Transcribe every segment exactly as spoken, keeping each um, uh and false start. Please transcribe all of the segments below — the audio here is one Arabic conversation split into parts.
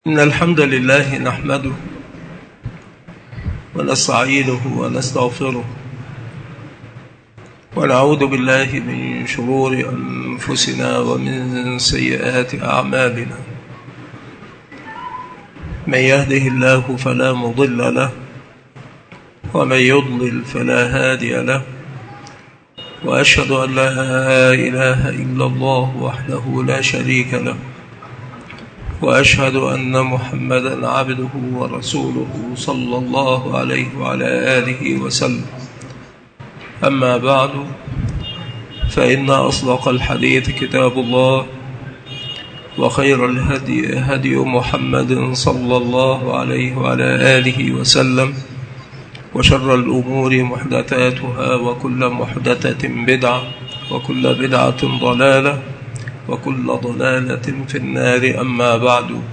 إن الحمد لله نحمده ونستعينه ونستغفره ونعوذ بالله من شرور أنفسنا ومن سيئات أعمالنا. من يهده الله فلا مضل له ومن يضلل فلا هادي له، وأشهد أن لا إله إلا الله وحده لا شريك له، وأشهد أن محمدًا عبده ورسوله صلى الله عليه وعلى آله وسلم. أما بعد، فإن أصدق الحديث كتاب الله، وخير الهدي هدي محمد صلى الله عليه وعلى آله وسلم، وشر الأمور محدثاتها، وكل محدثة بدعة، وكل بدعة ضلالة، وكل ضلالة في النار. أما بعد،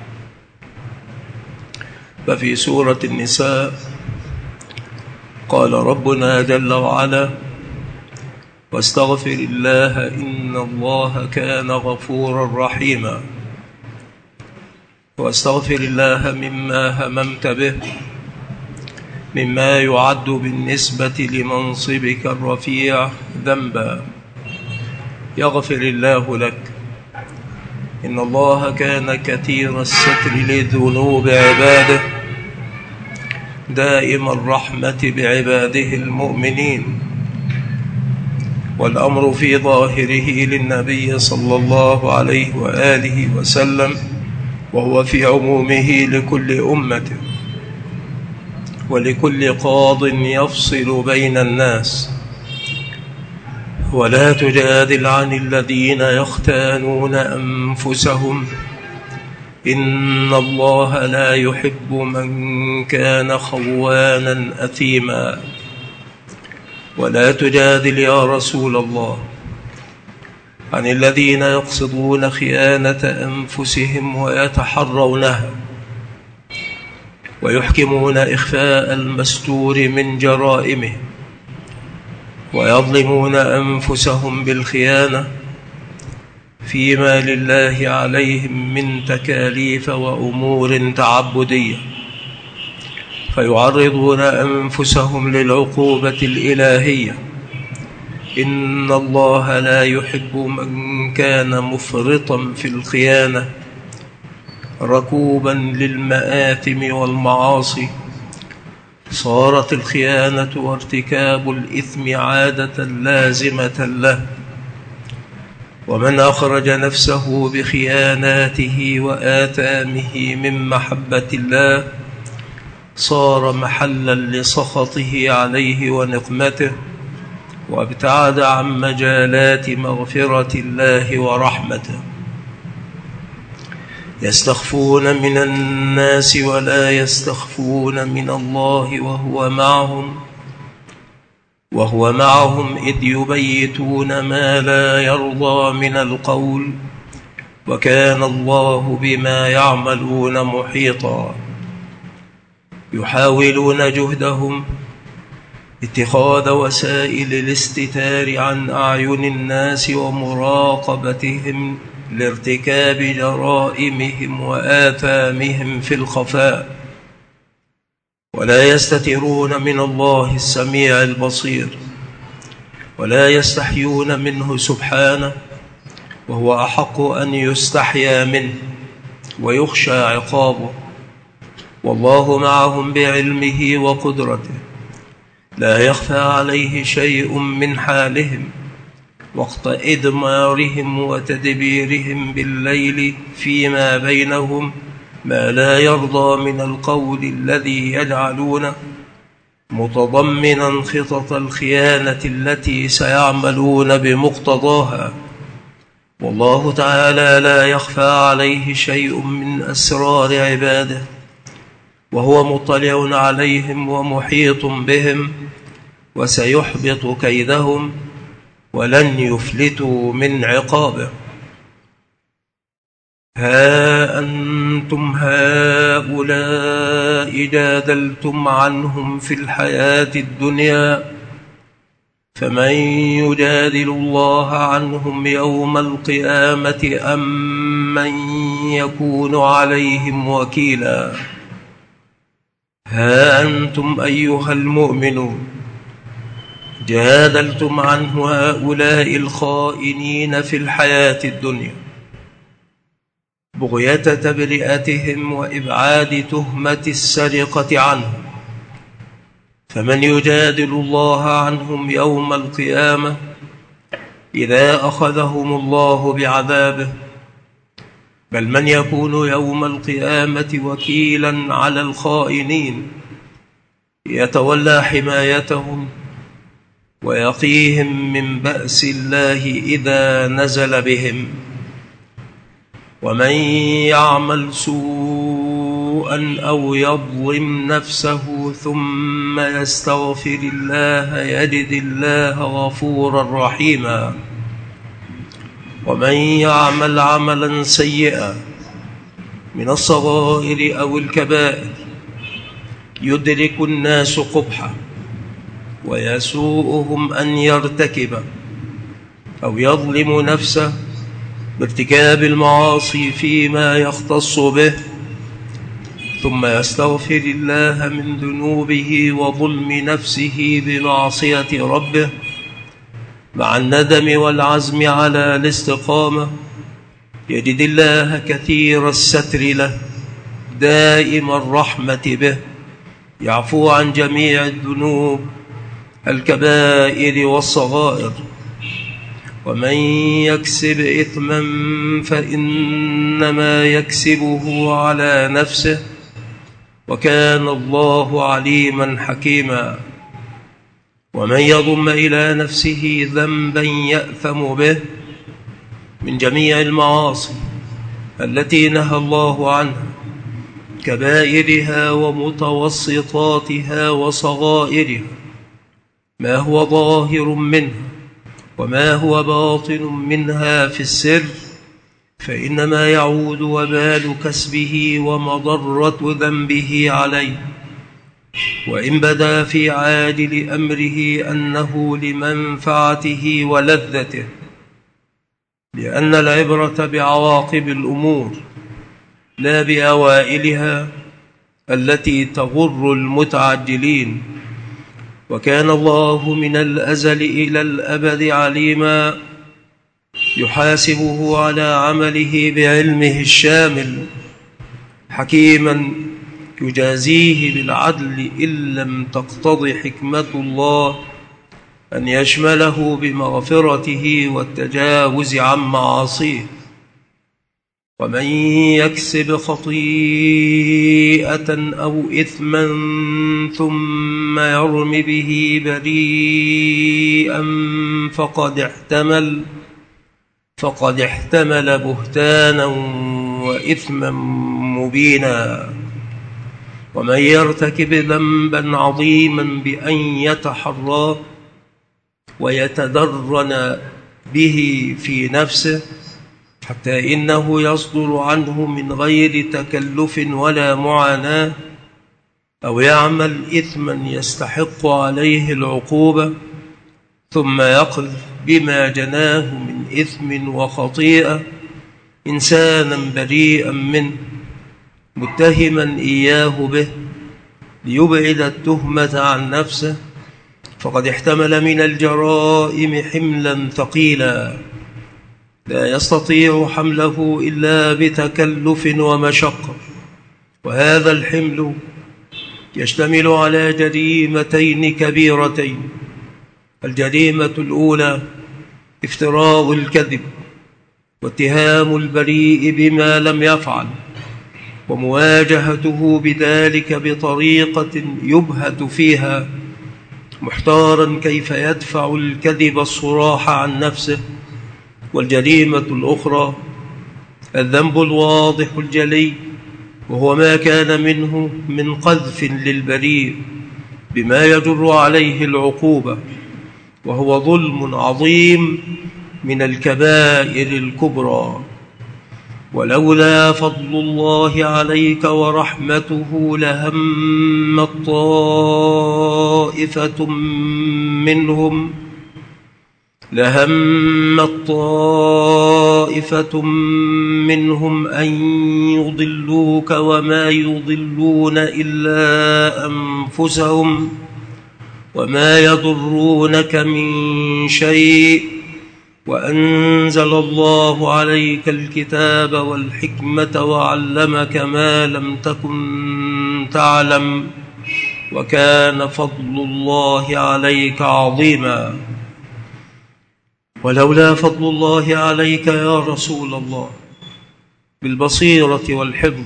ففي سورة النساء قال ربنا جل وعلا: واستغفر الله إن الله كان غفورا رحيما. واستغفر الله مما هممت به، مما يعد بالنسبة لمنصبك الرفيع ذنبا، يغفر الله لك. إن الله كان كثير الستر لذنوب عباده، دائم الرحمة بعباده المؤمنين. والأمر في ظاهره للنبي صلى الله عليه وآله وسلم، وهو في عمومه لكل أمته، ولكل قاض يفصل بين الناس. ولا تجادل عن الذين يختانون أنفسهم، إن الله لا يحب من كان خوانا أثيما. ولا تجادل يا رسول الله عن الذين يقصدون خيانة أنفسهم ويتحرونها، ويحكمون إخفاء المستور من جرائمه، ويظلمون أنفسهم بالخيانة فيما لله عليهم من تكاليف وأمور تعبدية، فيعرضون أنفسهم للعقوبة الإلهية. إن الله لا يحب من كان مفرطا في الخيانة، ركوبا للمآثم والمعاصي. صارت الخيانة وارتكاب الإثم عادة لازمة له، ومن أخرج نفسه بخياناته وآثامه من محبة الله صار محلا لسخطه عليه ونقمته، وابتعد عن مجالات مغفرة الله ورحمته. يستخفون من الناس ولا يستخفون من الله، وهو معهم وهو معهم إذ يبيتون ما لا يرضى من القول، وكان الله بما يعملون محيطا. يحاولون جهدهم اتخاذ وسائل الاستتار عن أعين الناس ومراقبتهم لارتكاب جرائمهم وآثامهم في الخفاء، ولا يستترون من الله السميع البصير، ولا يستحيون منه سبحانه، وهو أحق أن يستحيا منه ويخشى عقابه. والله معهم بعلمه وقدرته، لا يخفى عليه شيء من حالهم وقت إدمارهم وتدبيرهم بالليل فيما بينهم، ما لا يرضى من القول الذي يجعلونه متضمنا خطط الخيانة التي سيعملون بمقتضاها. والله تعالى لا يخفى عليه شيء من أسرار عباده، وهو مطلع عليهم ومحيط بهم، وسيحبط كيدهم ولن يفلتوا من عقابه. ها أنتم هؤلاء جادلتم عنهم في الحياة الدنيا، فمن يجادل الله عنهم يوم القيامة أم من يكون عليهم وكيلا. ها أنتم أيها المؤمنون جادلتم عن هؤلاء الخائنين في الحياة الدنيا بغية تبرئتهم وإبعاد تهمة السرقة عنهم، فمن يجادل الله عنهم يوم القيامة إذا أخذهم الله بعذابه؟ بل من يكون يوم القيامة وكيلا على الخائنين يتولى حمايتهم ويقيهم من بأس الله إذا نزل بهم. ومن يعمل سوءا أو يظلم نفسه ثم يستغفر الله يجد الله غفورا رحيما. ومن يعمل عملا سيئا من الصغائر أو الكبائر يدرك الناس قبحه ويسوءهم أن يرتكب أو يظلم نفسه بارتكاب المعاصي فيما يختص به، ثم يستغفر الله من ذنوبه وظلم نفسه بمعصية ربه مع الندم والعزم على الاستقامة، يجد الله كثير الستر له دائم الرحمة به، يعفو عن جميع الذنوب الكبائر والصغائر. ومن يكسب إثما فإنما يكسبه على نفسه وكان الله عليما حكيما. ومن يضم إلى نفسه ذنبا يأثم به من جميع المعاصي التي نهى الله عنها كبائرها ومتوسطاتها وصغائرها، ما هو ظاهر منها وما هو باطن منها في السر، فإنما يعود وبال كسبه ومضرة ذنبه عليه، وإن بدا في عاجل أمره أنه لمنفعته ولذته، لأن العبرة بعواقب الأمور لا بأوائلها التي تغر المتعجلين. وكان الله من الأزل إلى الأبد عليما يحاسبه على عمله بعلمه الشامل، حكيما يجازيه بالعدل إن لم تقتضي حكمة الله أن يشمله بمغفرته والتجاوز عن معاصيه. ومن يكسب خطيئة أو إثما ثم يرم به بريئا فقد احتمل فقد احتمل بهتانا وإثما مبينا. ومن يرتكب ذنبا عظيما بأن يتحرى ويتدرن به في نفسه حتى إنه يصدر عنه من غير تكلف ولا معاناة، أو يعمل إثما يستحق عليه العقوبة ثم يقذف بما جناه من إثم وخطيئة إنسانا بريئا منه متهما إياه به ليبعد التهمة عن نفسه، فقد احتمل من الجرائم حملا ثقيلا لا يستطيع حمله إلا بتكلف ومشقة. وهذا الحمل يشتمل على جريمتين كبيرتين: الجريمة الأولى افتراء الكذب واتهام البريء بما لم يفعل، ومواجهته بذلك بطريقة يبهت فيها محتارا كيف يدفع الكذب الصراح عن نفسه. والجريمة الأخرى الذنب الواضح الجلي، وهو ما كان منه من قذف للبريء بما يجر عليه العقوبة، وهو ظلم عظيم من الكبائر الكبرى. ولولا فضل الله عليك ورحمته لهمت طائفة منهم لهمت طائفة منهم أن يضلوك وما يضلون إلا أنفسهم وما يضرونك من شيء وأنزل الله عليك الكتاب والحكمة وعلمك ما لم تكن تعلم وكان فضل الله عليك عظيما. ولولا فضل الله عليك يا رسول الله بالبصيرة والحفظ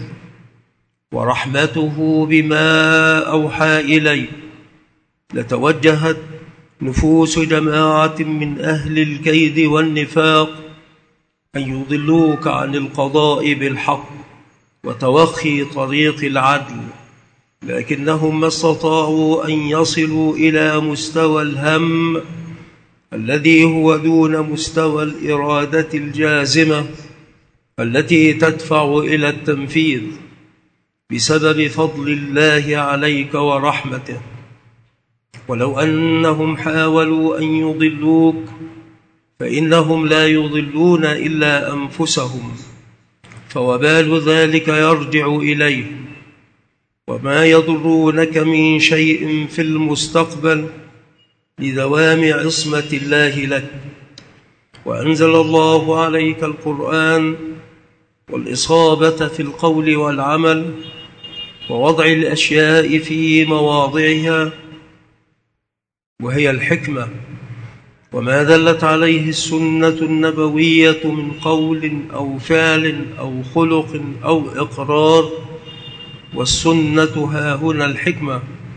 ورحمته بما أوحى إليه لتوجهت نفوس جماعة من أهل الكيد والنفاق أن يضلوك عن القضاء بالحق وتوخي طريق العدل، لكنهم ما استطاعوا أن يصلوا إلى مستوى الهم الذي هو دون مستوى الإرادة الجازمة التي تدفع إلى التنفيذ بسبب فضل الله عليك ورحمته. ولو أنهم حاولوا أن يضلوك فإنهم لا يضلون إلا أنفسهم، فوبال ذلك يرجع إليه، وما يضرونك من شيء في المستقبل لدوام عصمة الله لك. وأنزل الله عليك القرآن والإصابة في القول والعمل ووضع الأشياء في مواضعها، وهي الحكمة، وما دلت عليه السنة النبوية من قول أو فعل أو خلق أو إقرار، والسنة ها هنا الحكمة.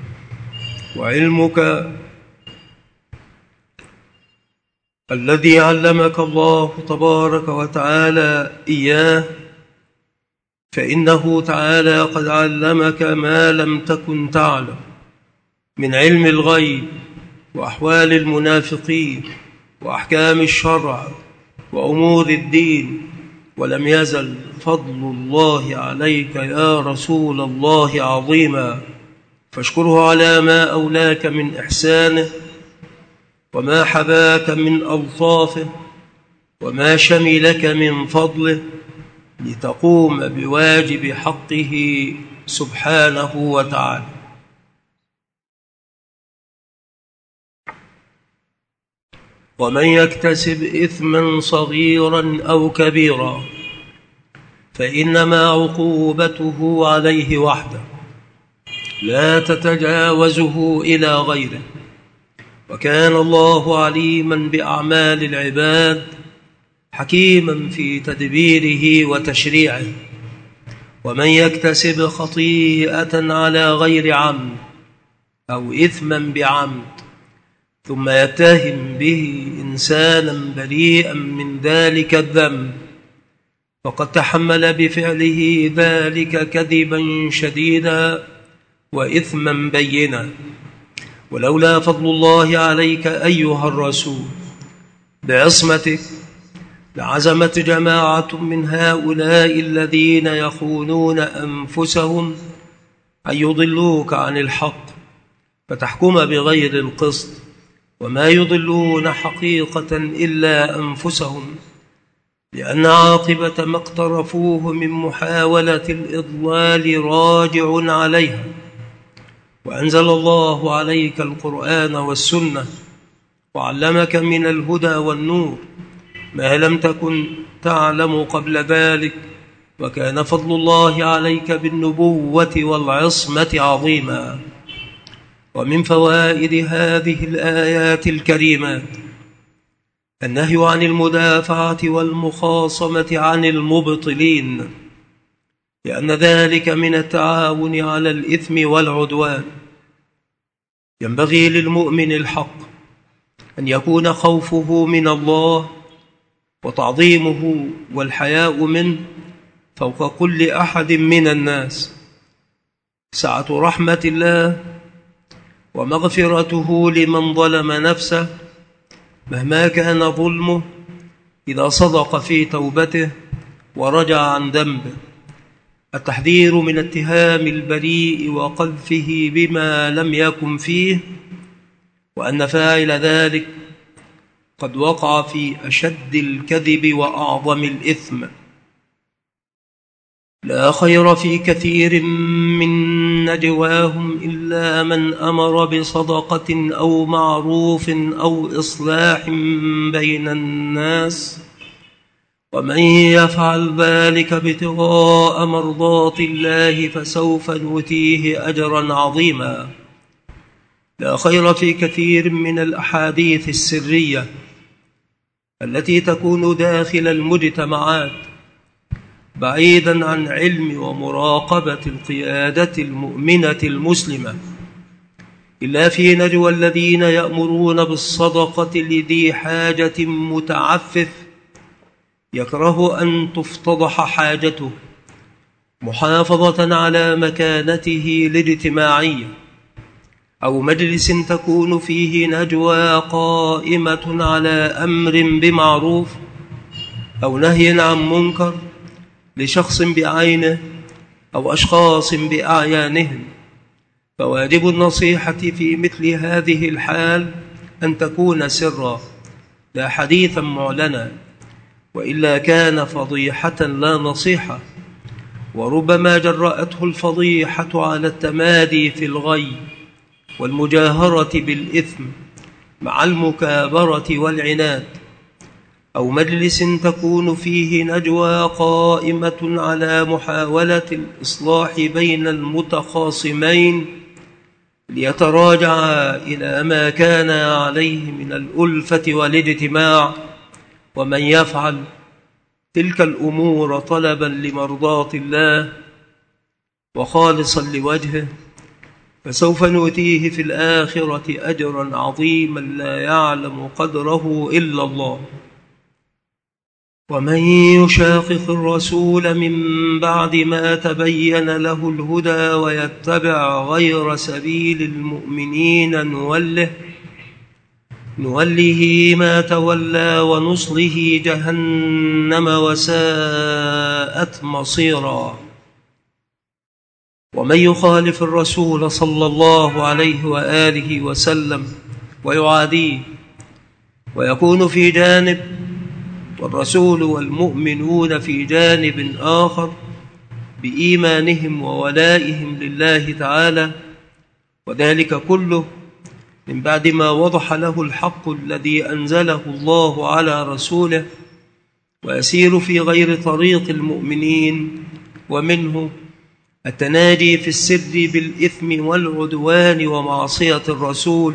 وعلمك الذي علمك الله تبارك وتعالى إياه، فإنه تعالى قد علمك ما لم تكن تعلم من علم الغيب وأحوال المنافقين وأحكام الشرع وأمور الدين، ولم يزل فضل الله عليك يا رسول الله عظيما، فاشكره على ما أولاك من إحسانه وما حباك من ألطافه وما شملك من فضله لتقوم بواجب حقه سبحانه وتعالى. ومن يكتسب إثما صغيرا أو كبيرا فإنما عقوبته عليه وحده لا تتجاوزه إلى غيره، وكان الله عليما بأعمال العباد حكيما في تدبيره وتشريعه. ومن يكتسب خطيئة على غير عمد أو إثما بعمد ثم يتهم به إنسانا بريئا من ذلك الذنب فقد تحمل بفعله ذلك كذبا شديدا وإثما بينا. ولولا فضل الله عليك أيها الرسول بعصمتك لعزمت جماعة من هؤلاء الذين يخونون أنفسهم أن يضلوك عن الحق فتحكم بغير القسط، وما يضلون حقيقة إلا أنفسهم، لأن عاقبة ما اقترفوه من محاولة الإضلال راجع عليها. وأنزل الله عليك القرآن والسنة وعلمك من الهدى والنور ما لم تكن تعلم قبل ذلك، وكان فضل الله عليك بالنبوة والعصمة عظيما. ومن فوائد هذه الآيات الكريمات النهي عن المدافعة والمخاصمة عن المبطلين، لأن ذلك من التعاون على الإثم والعدوان. ينبغي للمؤمن الحق أن يكون خوفه من الله وتعظيمه والحياء منه فوق كل أحد من الناس. سعة رحمة الله ومغفرته لمن ظلم نفسه مهما كان ظلمه إذا صدق في توبته ورجع عن ذنبه. التحذير من اتهام البريء وقذفه بما لم يكن فيه، وأن فاعل ذلك قد وقع في أشد الكذب وأعظم الإثم. لا خير في كثير من نجواهم إلا من أمر بصدقة أو معروف أو إصلاح بين الناس، ومن يفعل ذلك ابتغاء مرضات الله فسوف نؤتيه أجرا عظيما. لا خير في كثير من الأحاديث السرية التي تكون داخل المجتمعات بعيدا عن علم ومراقبة القيادة المؤمنة المسلمة، إلا في نجوى الذين يأمرون بالصدقة لذي حاجة متعفف يكره أن تفتضح حاجته، محافظة على مكانته الاجتماعية، أو مجلس تكون فيه نجوى قائمة على أمر بمعروف أو نهي عن منكر لشخص بعينه أو أشخاص بأعيانهم. فواجب النصيحة في مثل هذه الحال أن تكون سرا لا حديثا معلنا، وإلا كان فضيحة لا نصيحة، وربما جرأته الفضيحة على التمادي في الغي والمجاهرة بالإثم مع المكابرة والعناد، أو مجلس تكون فيه نجوى قائمة على محاولة الإصلاح بين المتخاصمين ليتراجعا إلى ما كان عليه من الألفة والاجتماع. ومن يفعل تلك الأمور طلبا لمرضاة الله وخالصا لوجهه فسوف نؤتيه في الآخرة أجرا عظيما لا يعلم قدره إلا الله. ومن يشاقق الرسول من بعد ما تبين له الهدى ويتبع غير سبيل المؤمنين نوله نوله ما تولى ونصله جهنم وساءت مصيرا. ومن يخالف الرسول صلى الله عليه وآله وسلم ويعاديه ويكون في جانب والرسول والمؤمنون في جانب آخر بإيمانهم وولائهم لله تعالى، وذلك كله من بعد ما وضح له الحق الذي أنزله الله على رسوله، ويسير في غير طريق المؤمنين، ومنه التناجي في السر بالإثم والعدوان ومعصية الرسول،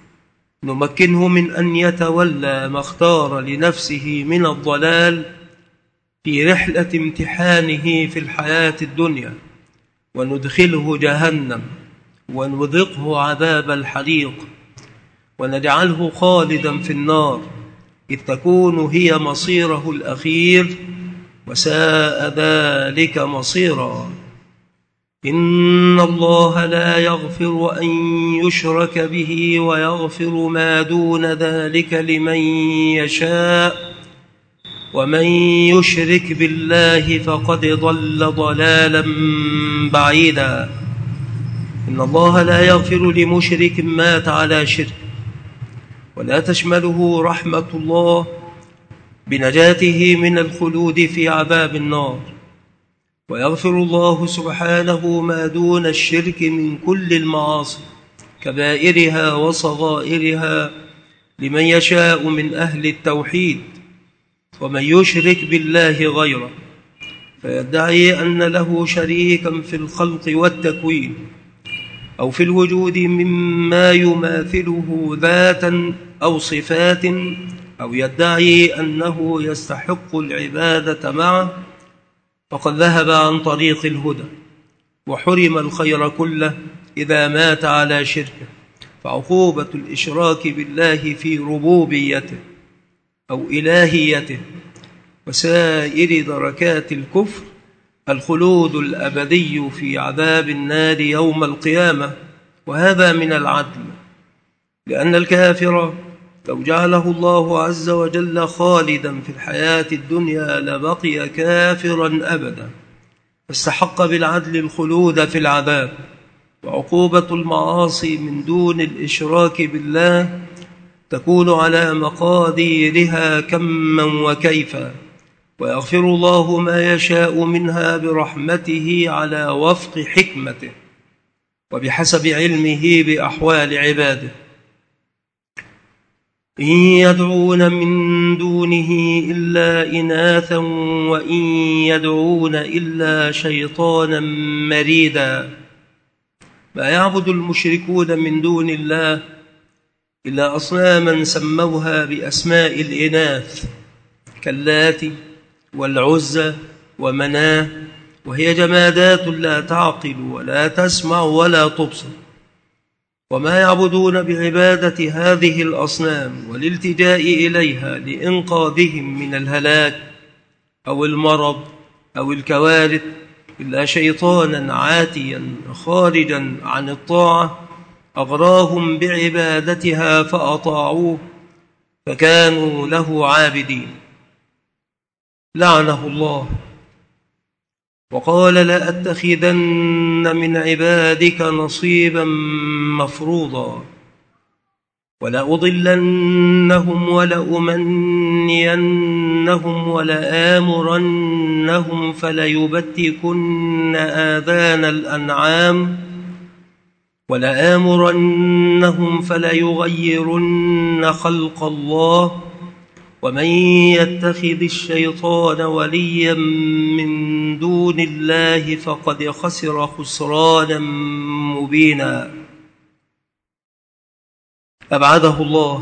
نمكنه من أن يتولى ما اختار لنفسه من الضلال في رحلة امتحانه في الحياة الدنيا، وندخله جهنم ونذقه عذاب الحريق ونجعله خالدا في النار، إذ تكون هي مصيره الأخير، وساء ذلك مصيرا. إن الله لا يغفر أن يشرك به ويغفر ما دون ذلك لمن يشاء، ومن يشرك بالله فقد ضل ضلالا بعيدا. إن الله لا يغفر لمشرك مات على شرك، ولا تشمله رحمة الله بنجاته من الخلود في عذاب النار، ويغفر الله سبحانه ما دون الشرك من كل المعاصي كبائرها وصغائرها لمن يشاء من أهل التوحيد. ومن يشرك بالله غيره فيدعي أن له شريكا في الخلق والتكوين أو في الوجود مما يماثله ذاتا أو صفات، أو يدعي أنه يستحق العبادة معه، فقد ذهب عن طريق الهدى وحرم الخير كله إذا مات على شركه. فعقوبة الإشراك بالله في ربوبيته أو إلهيته وسائر دركات الكفر الخلود الأبدي في عذاب النار يوم القيامة، وهذا من العدل، لأن الكافر لو جعله الله عز وجل خالدا في الحياة الدنيا لبقي كافرا أبدا، فاستحق بالعدل الخلود في العذاب. وعقوبة المعاصي من دون الإشراك بالله تكون على مقاديرها كما وكيفا، ويغفر الله ما يشاء منها برحمته على وفق حكمته وبحسب علمه بأحوال عباده. إن يدعون من دونه إلا إناثا وإن يدعون إلا شيطانا مريدا. ما يعبد المشركون من دون الله إلا أصناما سموها بأسماء الإناث كاللات والعزى ومناه، وهي جمادات لا تعقل ولا تسمع ولا تبصر. وما يعبدون بعبادة هذه الأصنام والالتجاء إليها لإنقاذهم من الهلاك أو المرض أو الكوارث إلا شيطانا عاتيا خارجا عن الطاعة أغراهم بعبادتها فأطاعوه فكانوا له عابدين. لعنه الله وقال: لأتخذن من عبادك نصيبا مفروضا ولأضلنهم ولأمنينهم ولآمرنهم فليبتكن آذان الأنعام ولآمرنهم فليغيرن خلق الله ومن يتخذ الشيطان وليا من دون الله فقد خسر خسرانا مبينا. أبعده الله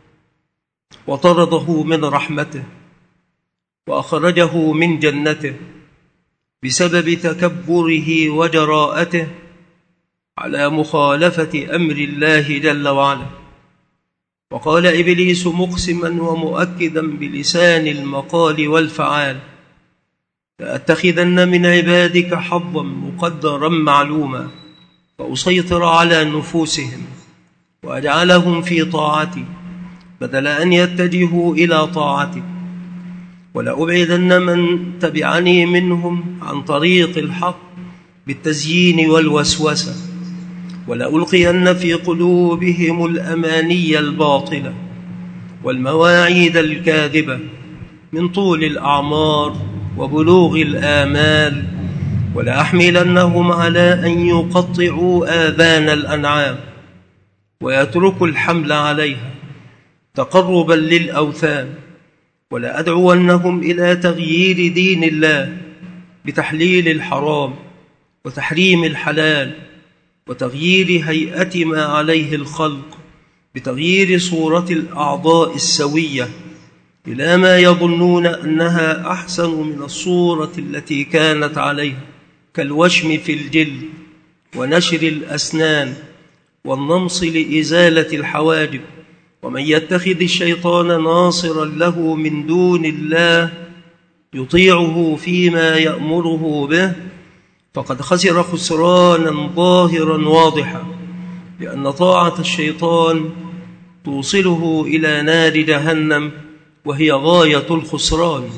وطرده من رحمته وأخرجه من جنته بسبب تكبره وجراءته على مخالفة أمر الله جل وعلا. وقال إبليس مقسما ومؤكدا بلسان المقال والفعال: لأتخذن من عبادك حظا مقدرا معلوما فأسيطر على نفوسهم وأجعلهم في طاعتي بدل أن يتجهوا إلى طاعتي، ولأبعدن من تبعني منهم عن طريق الحق بالتزيين والوسوسة، ولألقين في قلوبهم الأماني الباطلة والمواعيد الكاذبة من طول الأعمار وبلوغ الآمال، ولأحملنهم على أن يقطعوا آذان الأنعام ويتركوا الحمل عليها تقربا للأوثان، ولأدعونهم إلى تغيير دين الله بتحليل الحرام وتحريم الحلال وتغيير هيئة ما عليه الخلق بتغيير صورة الأعضاء السوية إلى ما يظنون أنها أحسن من الصورة التي كانت عليها، كالوشم في الجلد ونشر الأسنان والنمص لإزالة الحواجب. ومن يتخذ الشيطان ناصرا له من دون الله يطيعه فيما يأمره به فقد خسر خسرانا ظاهرا واضحا، لأن طاعة الشيطان توصله إلى نار جهنم وهي غاية الخسران.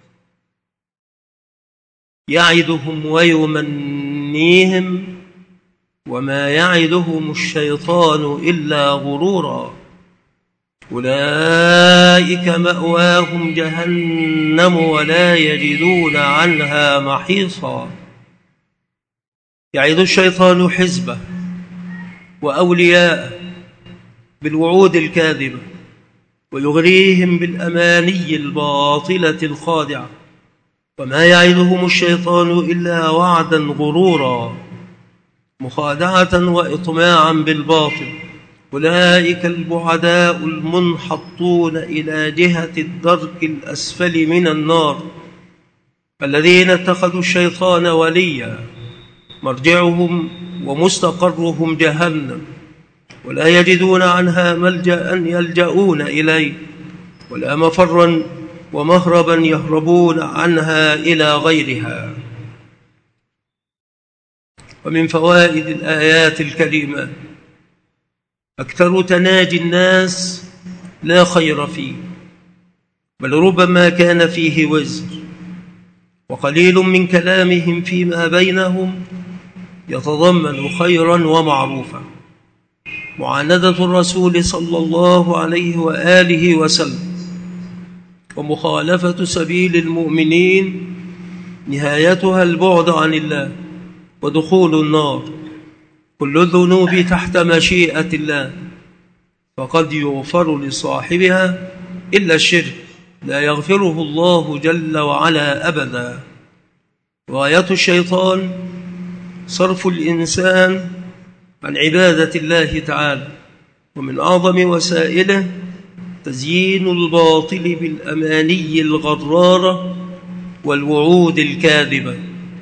يعدهم ويمنيهم وما يعدهم الشيطان إلا غرورا، أولئك مأواهم جهنم ولا يجدون عنها محيصا. يعد الشيطان حزبه وأولياءه بالوعود الكاذبة ويغريهم بالأماني الباطلة الخادعة، وما يعدهم الشيطان إلا وعدا غرورا مخادعة وإطماعا بالباطل. أولئك البعداء المنحطون إلى جهة الدرك الأسفل من النار الذين اتخذوا الشيطان وليا، مرجعهم ومستقرهم جهنم ولا يجدون عنها ملجأ يلجؤون إليه ولا مفرا ومهربا يهربون عنها إلى غيرها. ومن فوائد الآيات الكريمة أكثر تناجي الناس لا خير فيه، بل ربما كان فيه وزر، وقليل من كلامهم فيما بينهم يتضمن خيرا ومعروفا. معاندة الرسول صلى الله عليه وآله وسلم ومخالفة سبيل المؤمنين نهايتها البعد عن الله ودخول النار. كل الذنوب تحت مشيئة الله، فقد يغفر لصاحبها إلا الشرك، لا يغفره الله جل وعلا أبدا. غاية الشيطان صرف الإنسان عن عبادة الله تعالى، ومن أعظم وسائله تزيين الباطل بالأماني الغرارة والوعود الكاذبة.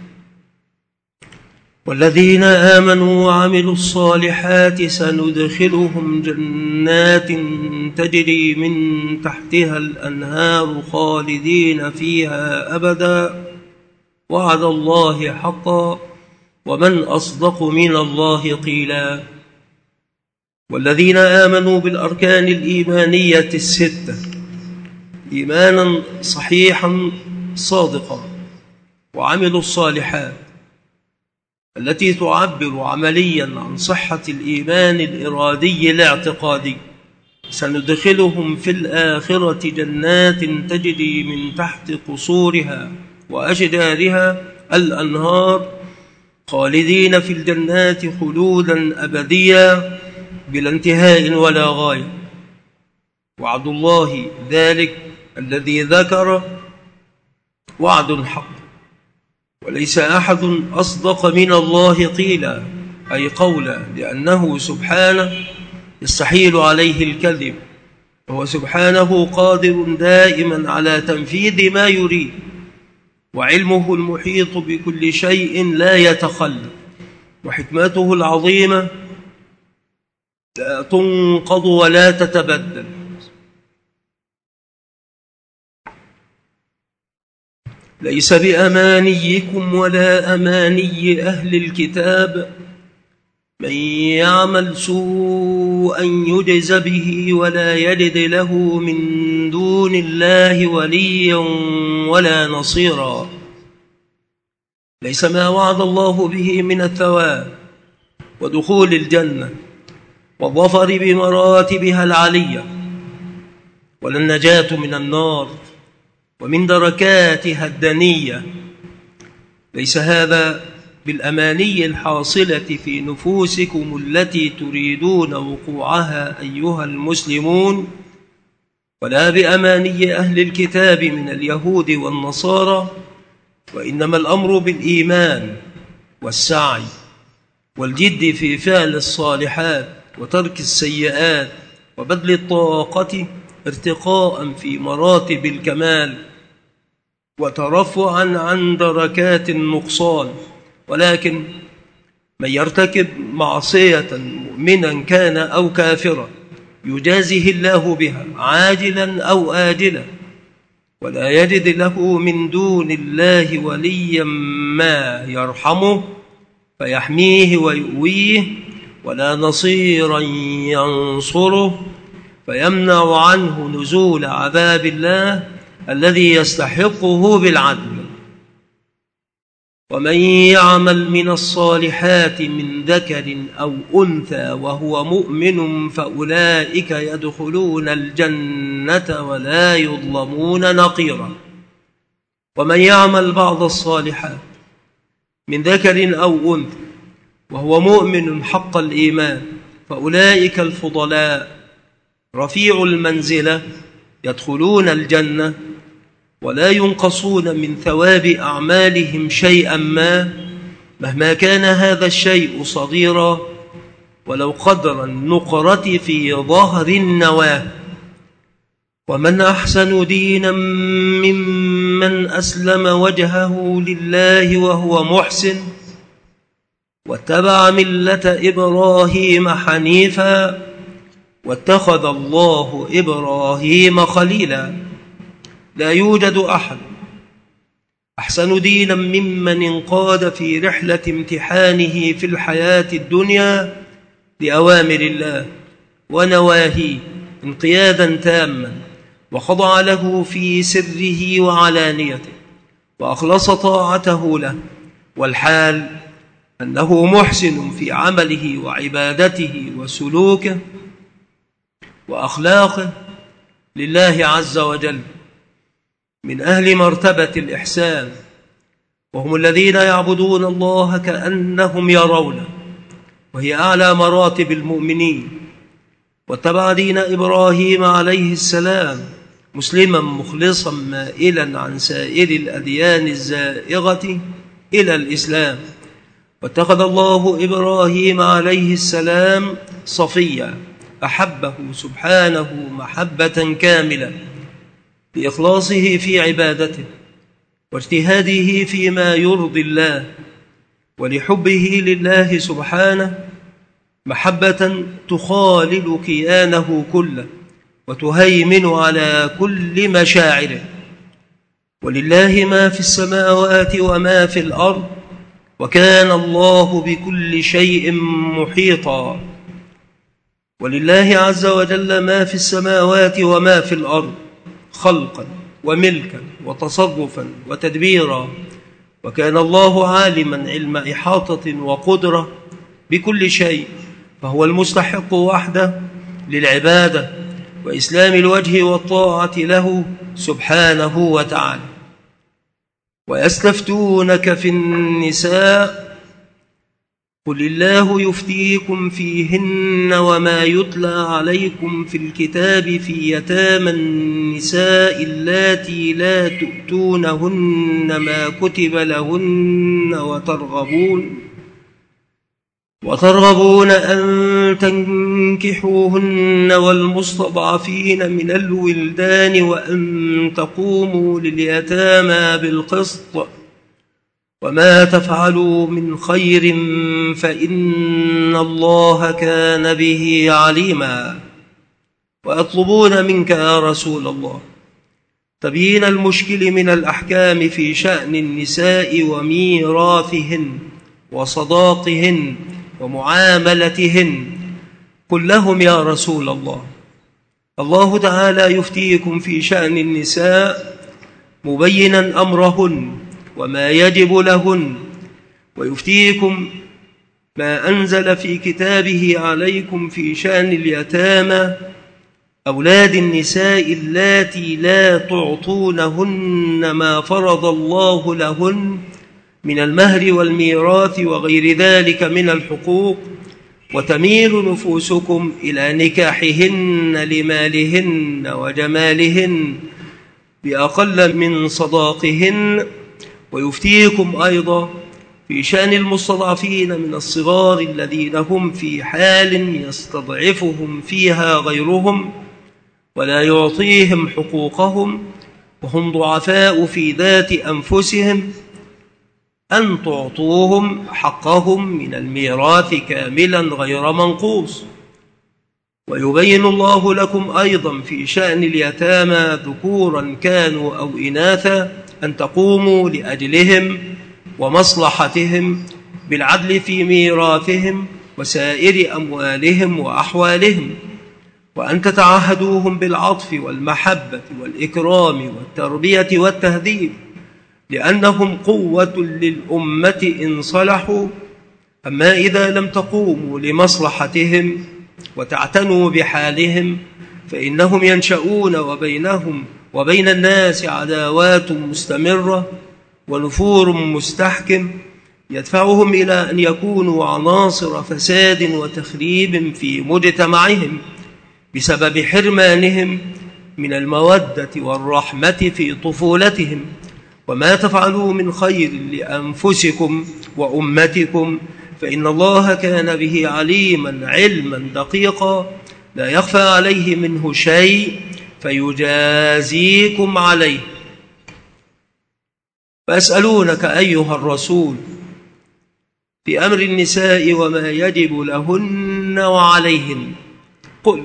والذين آمنوا وعملوا الصالحات سندخلهم جنات تجري من تحتها الأنهار خالدين فيها أبدا، وعد الله حقا، ومن أصدق من الله قيلا. والذين آمنوا بالأركان الإيمانية الستة إيمانا صحيحا صادقا، وعملوا الصالحات التي تعبر عمليا عن صحة الإيمان الإرادي الاعتقادي، سندخلهم في الآخرة جنات تجري من تحت قصورها وأشجارها الأنهار خالدين في الجنات خلودا أبديا بلا انتهاء ولا غاية. وعد الله ذلك الذي ذكر وعد حق، وليس أحد أصدق من الله قيلا، أي قولا، لأنه سبحانه يستحيل عليه الكذب، وهو سبحانه قادر دائما على تنفيذ ما يريد، وعلمه المحيط بكل شيء لا يتخلف، وحكمته العظيمة لا تنقض ولا تتبدل. ليس بأمانيكم ولا أماني أهل الكتاب، من يعمل سوءا يجز به ولا يجد له من دون الله وليا ولا نصيرا. ليس ما وعد الله به من الثواب ودخول الجنة والظفر بمراتبها العالية، ولا النجاة من النار ومن دركاتها الدنية. ليس هذا بالأماني الحاصلة في نفوسكم التي تريدون وقوعها أيها المسلمون، ولا بأماني أهل الكتاب من اليهود والنصارى، وإنما الأمر بالإيمان والسعي والجد في فعل الصالحات وترك السيئات وبذل الطاقة ارتقاء في مراتب الكمال وترفعا عن دركات النقصان. ولكن من يرتكب معصية مؤمنا كان أو كافرا يجازيه الله بها عاجلا أو آجلا، ولا يجد له من دون الله وليا ما يرحمه فيحميه ويؤويه، ولا نصيرا ينصره فيمنع عنه نزول عذاب الله الذي يستحقه بالعدل. ومن يعمل من الصالحات من ذكر أو أنثى وهو مؤمن فأولئك يدخلون الجنة ولا يظلمون نقيرا. ومن يعمل بعض الصالحات من ذكر أو أنثى وهو مؤمن حق الإيمان فأولئك الفضلاء رفيع المنزلة يدخلون الجنة ولا ينقصون من ثواب أعمالهم شيئا ما، مهما كان هذا الشيء صغيرا ولو قدر النقرة في ظهر النواة. ومن أحسن دينا ممن أسلم وجهه لله وهو محسن واتبع ملة إبراهيم حنيفا واتخذ الله إبراهيم خليلا. لا يوجد أحد أحسن دينا ممن انقاد في رحلة امتحانه في الحياة الدنيا لأوامر الله ونواهيه انقيادا تاما، وخضع له في سره وعلانيته، وأخلص طاعته له، والحال أنه محسن في عمله وعبادته وسلوكه وأخلاقه لله عز وجل، من أهل مرتبة الإحسان، وهم الذين يعبدون الله كأنهم يرونه، وهي أعلى مراتب المؤمنين. واتبع دين إبراهيم عليه السلام مسلما مخلصا مائلا عن سائر الأديان الزائغة إلى الإسلام. واتخذ الله إبراهيم عليه السلام صفيا أحبه سبحانه محبة كاملة بإخلاصه في عبادته واجتهاده فيما يرضي الله، ولحبه لله سبحانه محبة تخالل كيانه كله وتهيمن على كل مشاعره. ولله ما في السماوات وما في الأرض، وكان الله بكل شيء محيطا. ولله عز وجل ما في السماوات وما في الأرض خلقا وملكا وتصرفا وتدبيرا، وكان الله عالما علم إحاطة وقدرة بكل شيء، فهو المستحق وحده للعبادة وإسلام الوجه والطاعة له سبحانه وتعالى. ويستفتونك في النساء قل الله يفتيكم فيهن وما يتلى عليكم في الكتاب في يتامى النساء اللاتي لا تؤتونهن ما كتب لهن وترغبون وترغبون أن تنكحوهن والمستضعفين من الولدان وأن تقوموا لليتامى بالقسط، وما تفعلوا من خير فإن الله كان به عليما. ويطلبون منك يا رسول الله تبيين المشكل من الأحكام في شأن النساء وميراثهن وصداقهن ومعاملتهن. قل لهم يا رسول الله الله تعالى يفتيكم في شأن النساء مبينا أمرهن وما يجب لهن، ويفتيكم ما أنزل في كتابه عليكم في شأن اليتامى أولاد النساء اللاتي لا تعطونهن ما فرض الله لهن من المهر والميراث وغير ذلك من الحقوق، وتميل نفوسكم إلى نكاحهن لمالهن وجمالهن بأقل من صداقهن. ويفتيكم أيضا في شأن المستضعفين من الصغار الذين هم في حال يستضعفهم فيها غيرهم ولا يعطيهم حقوقهم وهم ضعفاء في ذات أنفسهم، أن تعطوهم حقهم من الميراث كاملا غير منقوص. ويبين الله لكم أيضا في شأن اليتامى ذكورا كانوا أو إناثا أن تقوموا لأجلهم ومصلحتهم بالعدل في ميراثهم وسائر أموالهم وأحوالهم، وأن تتعهدوهم بالعطف والمحبة والإكرام والتربية والتهذيب، لأنهم قوة للأمة إن صلحوا. أما إذا لم تقوموا لمصلحتهم وتعتنوا بحالهم فإنهم ينشؤون وبينهم وبين الناس عداوات مستمرة ونفور مستحكم يدفعهم إلى أن يكونوا عناصر فساد وتخريب في مجتمعهم بسبب حرمانهم من المودة والرحمة في طفولتهم. وما تفعلوا من خير لأنفسكم وأمتكم فإن الله كان به عليما علما دقيقا لا يخفى عليه منه شيء فيجازيكم عليه. فأسألونك أيها الرسول في أمر النساء وما يجب لهن وعليهن. قل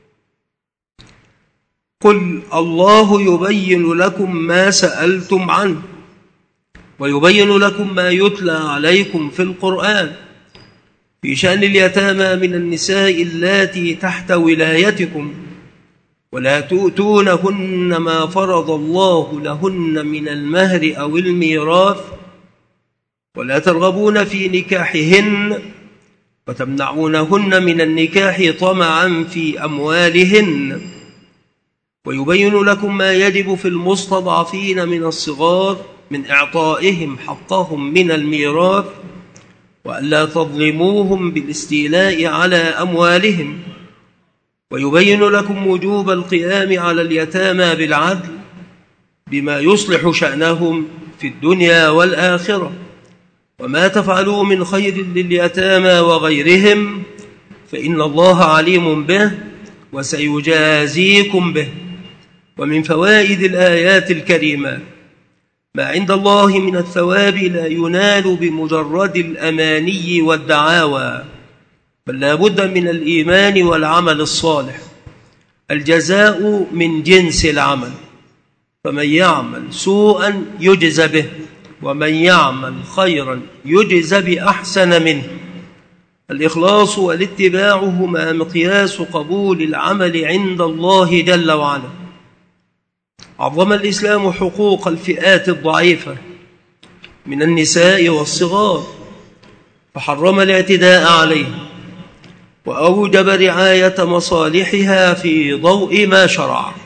قل الله يبين لكم ما سألتم عنه ويبين لكم ما يتلى عليكم في القرآن في شأن اليتامى من النساء اللاتي تحت ولايتكم، ولا تؤتونهن ما فرض الله لهن من المهر أو الميراث، ولا ترغبون في نكاحهن وتمنعونهن من النكاح طمعا في أموالهن، ويبين لكم ما يجب في المستضعفين من الصغار من إعطائهم حقهم من الميراث، وألا تظلموهم بالاستيلاء على أموالهم، ويبين لكم وجوب القيام على اليتامى بالعدل بما يصلح شأنهم في الدنيا والآخرة، وما تفعلوا من خير لليتامى وغيرهم فإن الله عليم به وسيجازيكم به. ومن فوائد الآيات الكريمات: ما عند الله من الثواب لا ينال بمجرد الأماني والدعاوى، بل لا بد من الإيمان والعمل الصالح. الجزاء من جنس العمل، فمن يعمل سوءا يجز به، ومن يعمل خيرا يجز بأحسن منه. الإخلاص والاتباع هما مقياس قبول العمل عند الله جل وعلا. عظم الإسلام حقوق الفئات الضعيفة من النساء والصغار، فحرم الاعتداء عليها، وأوجب رعاية مصالحها في ضوء ما شرع.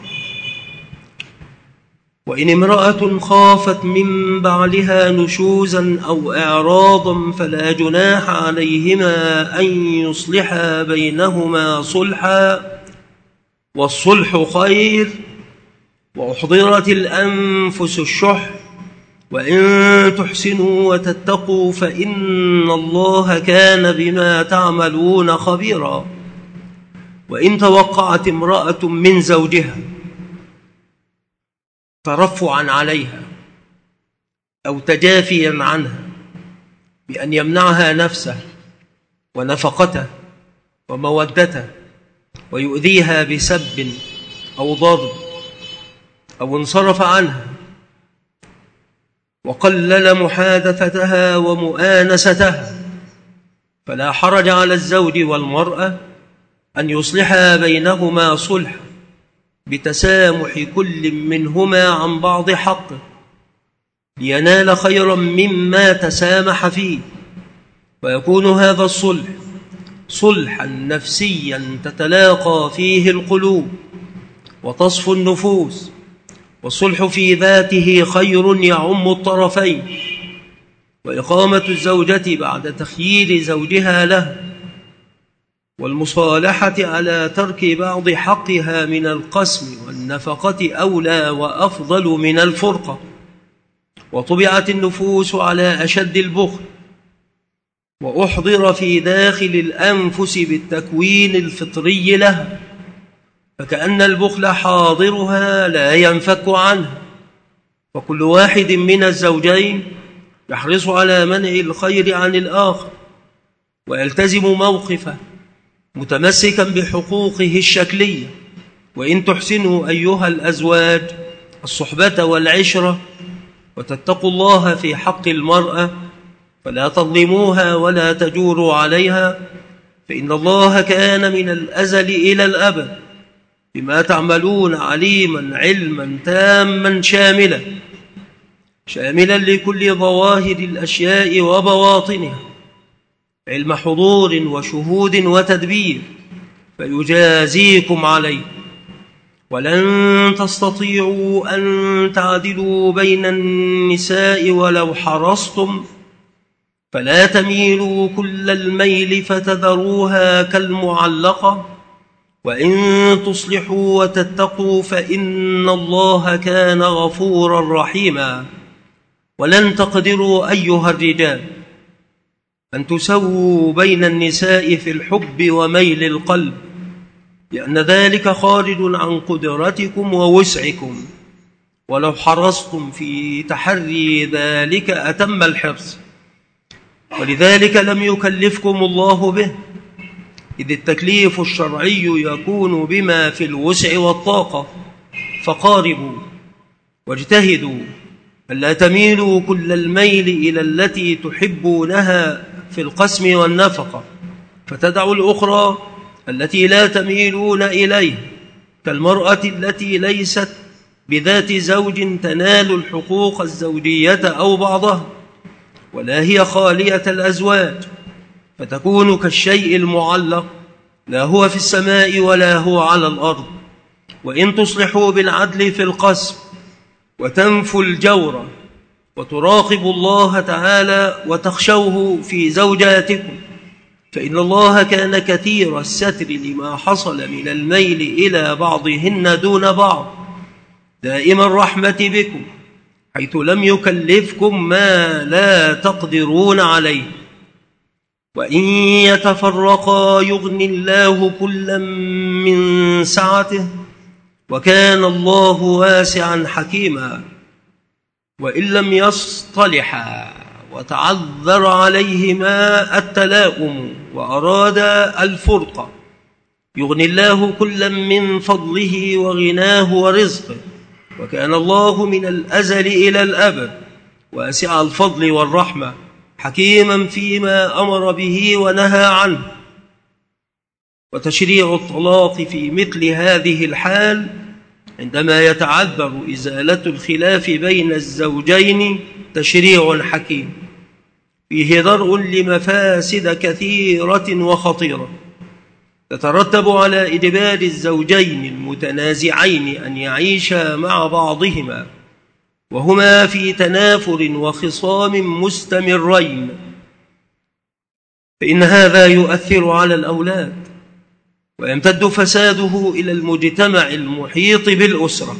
وإن امرأة خافت من بعلها نشوزا أو إعراضا فلا جناح عليهما أن يصلحا بينهما صلحا، والصلح خير، وأحضرت الأنفس الشح، وإن تحسنوا وتتقوا فإن الله كان بما تعملون خبيرا. وإن توقعت امرأة من زوجها ترفعا عليها أو تجافيا عنها بأن يمنعها نفسه ونفقته ومودته، ويؤذيها بسب أو ضرب، أو انصرف عنها وقلل محادثتها ومؤانستها، فلا حرج على الزوج والمرأة أن يصلحا بينهما صلحا بتسامح كل منهما عن بعض حقه لينال خيرا مما تسامح فيه، ويكون هذا الصلح صلحا نفسيا تتلاقى فيه القلوب وتصفو النفوس، والصلح في ذاته خير يعم الطرفين. وإقامة الزوجة بعد تخيير زوجها له والمصالحة على ترك بعض حقها من القسم والنفقة أولى وأفضل من الفرقة. وطبعت النفوس على أشد البخل، وأحضر في داخل الأنفس بالتكوين الفطري لها، فكأن البخل حاضرها لا ينفك عنها. فكل واحد من الزوجين يحرص على منع الخير عن الآخر، ويلتزم موقفه متمسكا بحقوقه الشكلية. وإن تحسنوا أيها الأزواج الصحبة والعشرة وتتقوا الله في حق المرأة فلا تظلموها ولا تجوروا عليها، فإن الله كان من الأزل إلى الأبد بما تعملون عليما علما تاما شاملا شاملا لكل ظواهر الأشياء وبواطنها، علم حضور وشهود وتدبير، فيجازيكم عليه. ولن تستطيعوا أن تعدلوا بين النساء ولو حرصتم، فلا تميلوا كل الميل فتذروها كالمعلقة، وإن تصلحوا وتتقوا فإن الله كان غفورا رحيما. ولن تقدروا أيها الرجال أن تسووا بين النساء في الحب وميل القلب، لأن ذلك خارج عن قدرتكم ووسعكم، ولو حرصتم في تحري ذلك أتم الحرص. ولذلك لم يكلفكم الله به، إذ التكليف الشرعي يكون بما في الوسع والطاقة. فقاربوا واجتهدوا ألا تميلوا كل الميل إلى التي تحبونها في القسم والنفقة، فتدعوا الأخرى التي لا تميلون إليه، كالمرأة التي ليست بذات زوج تنال الحقوق الزوجية أو بعضها، ولا هي خالية الأزواج، فتكون كالشيء المعلق، لا هو في السماء ولا هو على الأرض. وإن تصلحوا بالعدل في القسم وتنفوا الجور وتراقبوا الله تعالى وتخشوه في زوجاتكم، فإن الله كان كثير الستر لما حصل من الميل إلى بعضهن دون بعض، دائم الرحمة بكم، حيث لم يكلفكم ما لا تقدرون عليه. وإن يتفرقا يغني الله كلا من سعته، وكان الله واسعا حكيما. وإن لم يصطلحا وتعذر عليهما التلاؤم وأراد الفرقة، يغني الله كلا من فضله وغناه ورزقه، وكان الله من الأزل إلى الأبد واسع الفضل والرحمة، حكيما فيما أمر به ونهى عنه. وتشريع الطلاق في مثل هذه الحال عندما يتعذر إزالة الخلاف بين الزوجين تشريع حكيم فيه درء لمفاسد كثيرة وخطيرة تترتب على إجبار الزوجين المتنازعين أن يعيشا مع بعضهما وهما في تنافر وخصام مستمرين، فإن هذا يؤثر على الأولاد ويمتد فساده إلى المجتمع المحيط بالأسرة.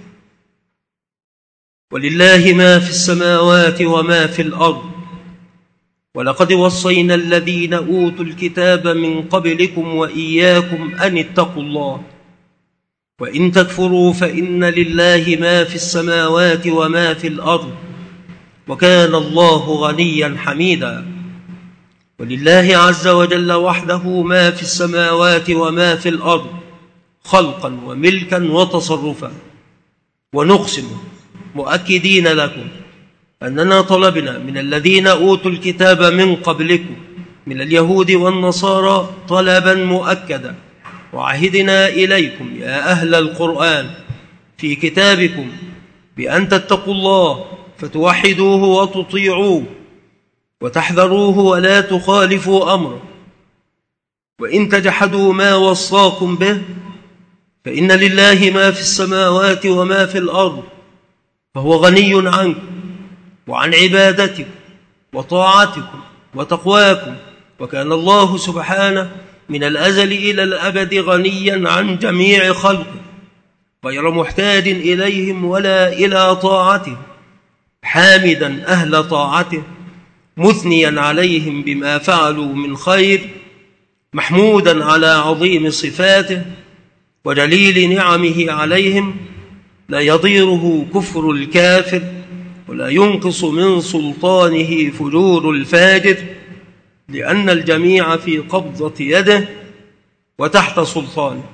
ولله ما في السماوات وما في الأرض، ولقد وصينا الذين أوتوا الكتاب من قبلكم وإياكم أن اتقوا الله، وإن تكفروا فإن لله ما في السماوات وما في الأرض، وكان الله غنيا حميدا. ولله عز وجل وحده ما في السماوات وما في الأرض خلقا وملكا وتصرفا. ونقسم مؤكدين لكم أننا طلبنا من الذين أوتوا الكتاب من قبلكم من اليهود والنصارى طلبا مؤكدا، وعهدنا إليكم يا أهل القرآن في كتابكم بأن تتقوا الله فتوحدوه وتطيعوه وتحذروه ولا تخالفوا أمره، وإن تجحدوا ما وصاكم به فإن لله ما في السماوات وما في الأرض، فهو غني عنكم وعن عبادتكم وطاعتكم وتقواكم، وكان الله سبحانه من الأزل إلى الأبد غنيا عن جميع خلقه غير محتاج إليهم ولا إلى طاعته، حامدا أهل طاعته مثنيا عليهم بما فعلوا من خير، محمودا على عظيم صفاته وجليل نعمه عليهم، لا يضيره كفر الكافر ولا ينقص من سلطانه فجور الفاجر، لأن الجميع في قبضة يده وتحت سلطانه.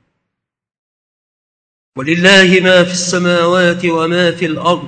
ولله ما في السماوات وما في الأرض،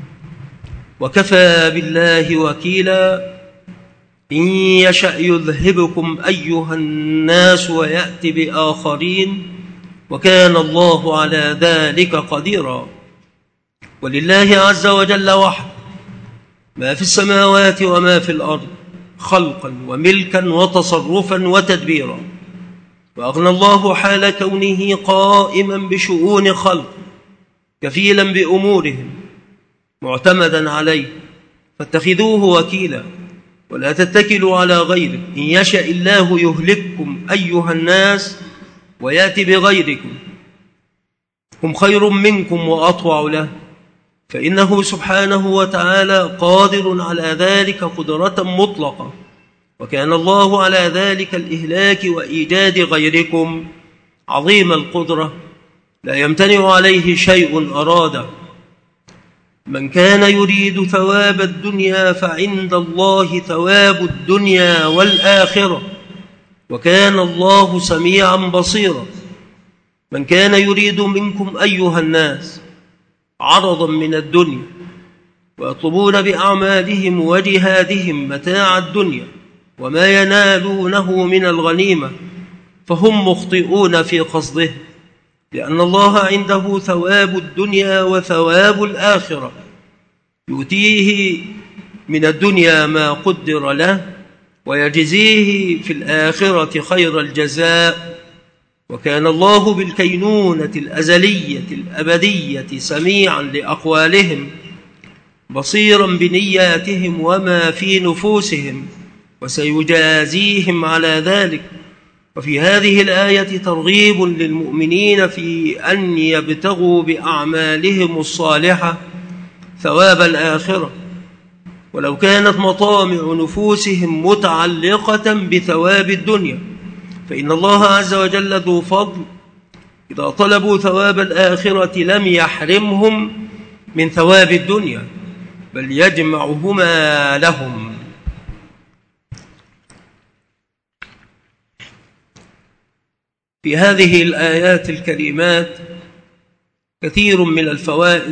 وكفى بالله وكيلا، إن يشأ يذهبكم أيها الناس ويأتي بآخرين، وكان الله على ذلك قديرا. ولله عز وجل وحده ما في السماوات وما في الأرض خلقا وملكا وتصرفا وتدبيرا، وأغنى الله حال كونه قائما بشؤون خلق كفيلا بأمورهم معتمدا عليه، فاتخذوه وكيلا ولا تتكلوا على غيره. إن يشاء الله يهلككم أيها الناس ويأتي بغيركم هم خير منكم وأطوع له، فإنه سبحانه وتعالى قادر على ذلك قدرة مطلقة، وكان الله على ذلك الإهلاك وإيجاد غيركم عظيم القدرة لا يمتنع عليه شيء أراده. من كان يريد ثواب الدنيا فعند الله ثواب الدنيا والآخرة، وكان الله سميعا بصيرا. من كان يريد منكم أيها الناس عرضا من الدنيا ويطلبون بأعمالهم وجهادهم متاع الدنيا وما ينالونه من الغنيمة، فهم مخطئون في قصده، لأن الله عنده ثواب الدنيا وثواب الآخرة، يؤتيه من الدنيا ما قدر له، ويجزيه في الآخرة خير الجزاء. وكان الله بالكينونة الأزلية الأبدية سميعا لأقوالهم، بصيرا بنياتهم وما في نفوسهم، وسيجازيهم على ذلك. وفي هذه الآية ترغيب للمؤمنين في أن يبتغوا بأعمالهم الصالحة ثواب الآخرة، ولو كانت مطامع نفوسهم متعلقة بثواب الدنيا، فإن الله عز وجل ذو فضل، إذا طلبوا ثواب الآخرة لم يحرمهم من ثواب الدنيا، بل يجمعهما لهم. في هذه الآيات الكريمات كثير من الفوائد،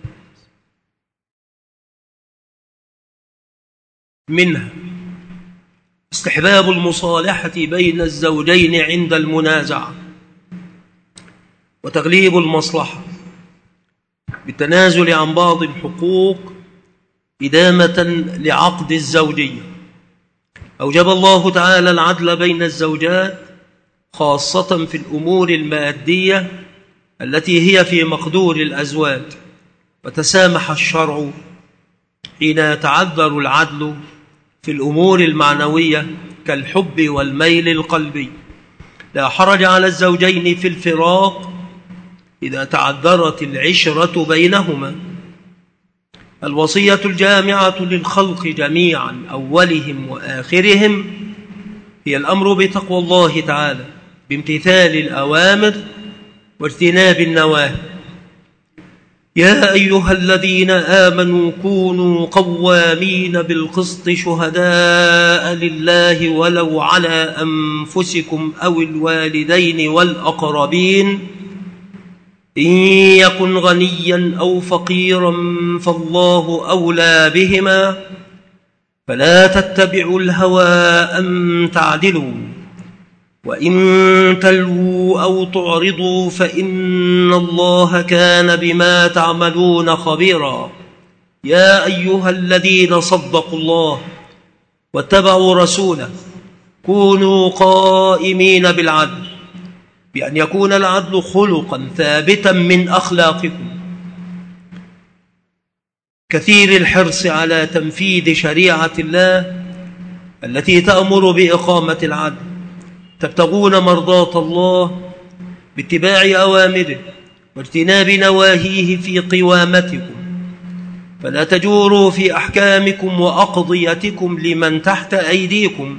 منها استحباب المصالحة بين الزوجين عند المنازعة، وتغليب المصلحة بالتنازل عن بعض الحقوق إدامة لعقد الزوجية. أوجب الله تعالى العدل بين الزوجات، خاصة في الأمور المادية التي هي في مقدور الأزواج، وتسامح الشرع حين يتعذر العدل في الأمور المعنوية كالحب والميل القلبي. لا حرج على الزوجين في الفراق إذا تعذرت العشرة بينهما. الوصية الجامعة للخلق جميعا أولهم وآخرهم هي الأمر بتقوى الله تعالى بامتثال الأوامر واجتناب النواهي. يا أيها الذين آمنوا كونوا قوامين بالقسط شهداء لله ولو على أنفسكم أو الوالدين والأقربين إن يكن غنيا أو فقيرا فالله أولى بهما فلا تتبعوا الهوى أن تعدلوا وإن تلووا أو تعرضوا فإن الله كان بما تعملون خبيرا. يا أيها الذين صدقوا الله واتبعوا رسوله كونوا قائمين بالعدل، بأن يكون العدل خلقا ثابتا من أخلاقكم، كثير الحرص على تنفيذ شريعة الله التي تأمر بإقامة العدل، تبتغون مرضاة الله باتباع أوامره واجتناب نواهيه في قوامتكم، فلا تجوروا في أحكامكم وأقضيتكم لمن تحت أيديكم،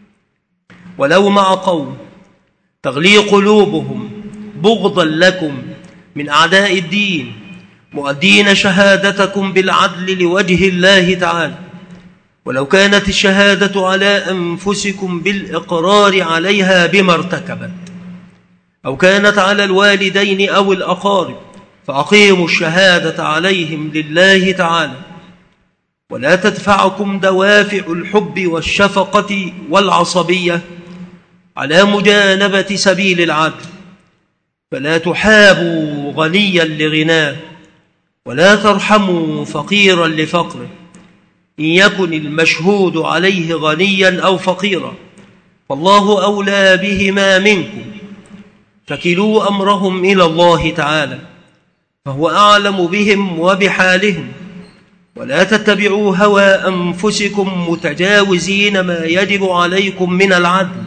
ولو مع قوم تغلي قلوبهم بغضا لكم من أعداء الدين مؤدين شهادتكم بالعدل لوجه الله تعالى، ولو كانت الشهادة على أنفسكم بالإقرار عليها بما ارتكبت، أو كانت على الوالدين أو الأقارب فأقيموا الشهادة عليهم لله تعالى، ولا تدفعكم دوافع الحب والشفقة والعصبية على مجانبة سبيل العدل، فلا تحابوا غنيا لغناه ولا ترحموا فقيرا لفقره، إن يكن المشهود عليه غنيا أو فقيرا فالله أولى بهما منكم، فكلوا أمرهم إلى الله تعالى فهو أعلم بهم وبحالهم، ولا تتبعوا هوى أنفسكم متجاوزين ما يجب عليكم من العدل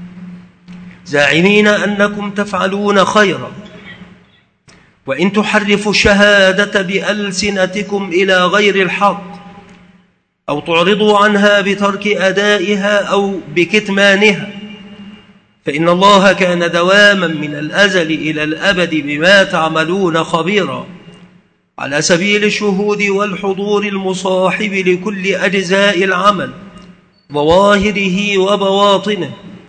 زاعمين أنكم تفعلون خيرا، وإن تحرفوا الشهادة بألسنتكم إلى غير الحق أو تعرضوا عنها بترك أدائها أو بكتمانها فإن الله كان دواما من الأزل إلى الأبد بما تعملون خبيرا، على سبيل الشهود والحضور المصاحب لكل أجزاء العمل ظواهره وبواطنه،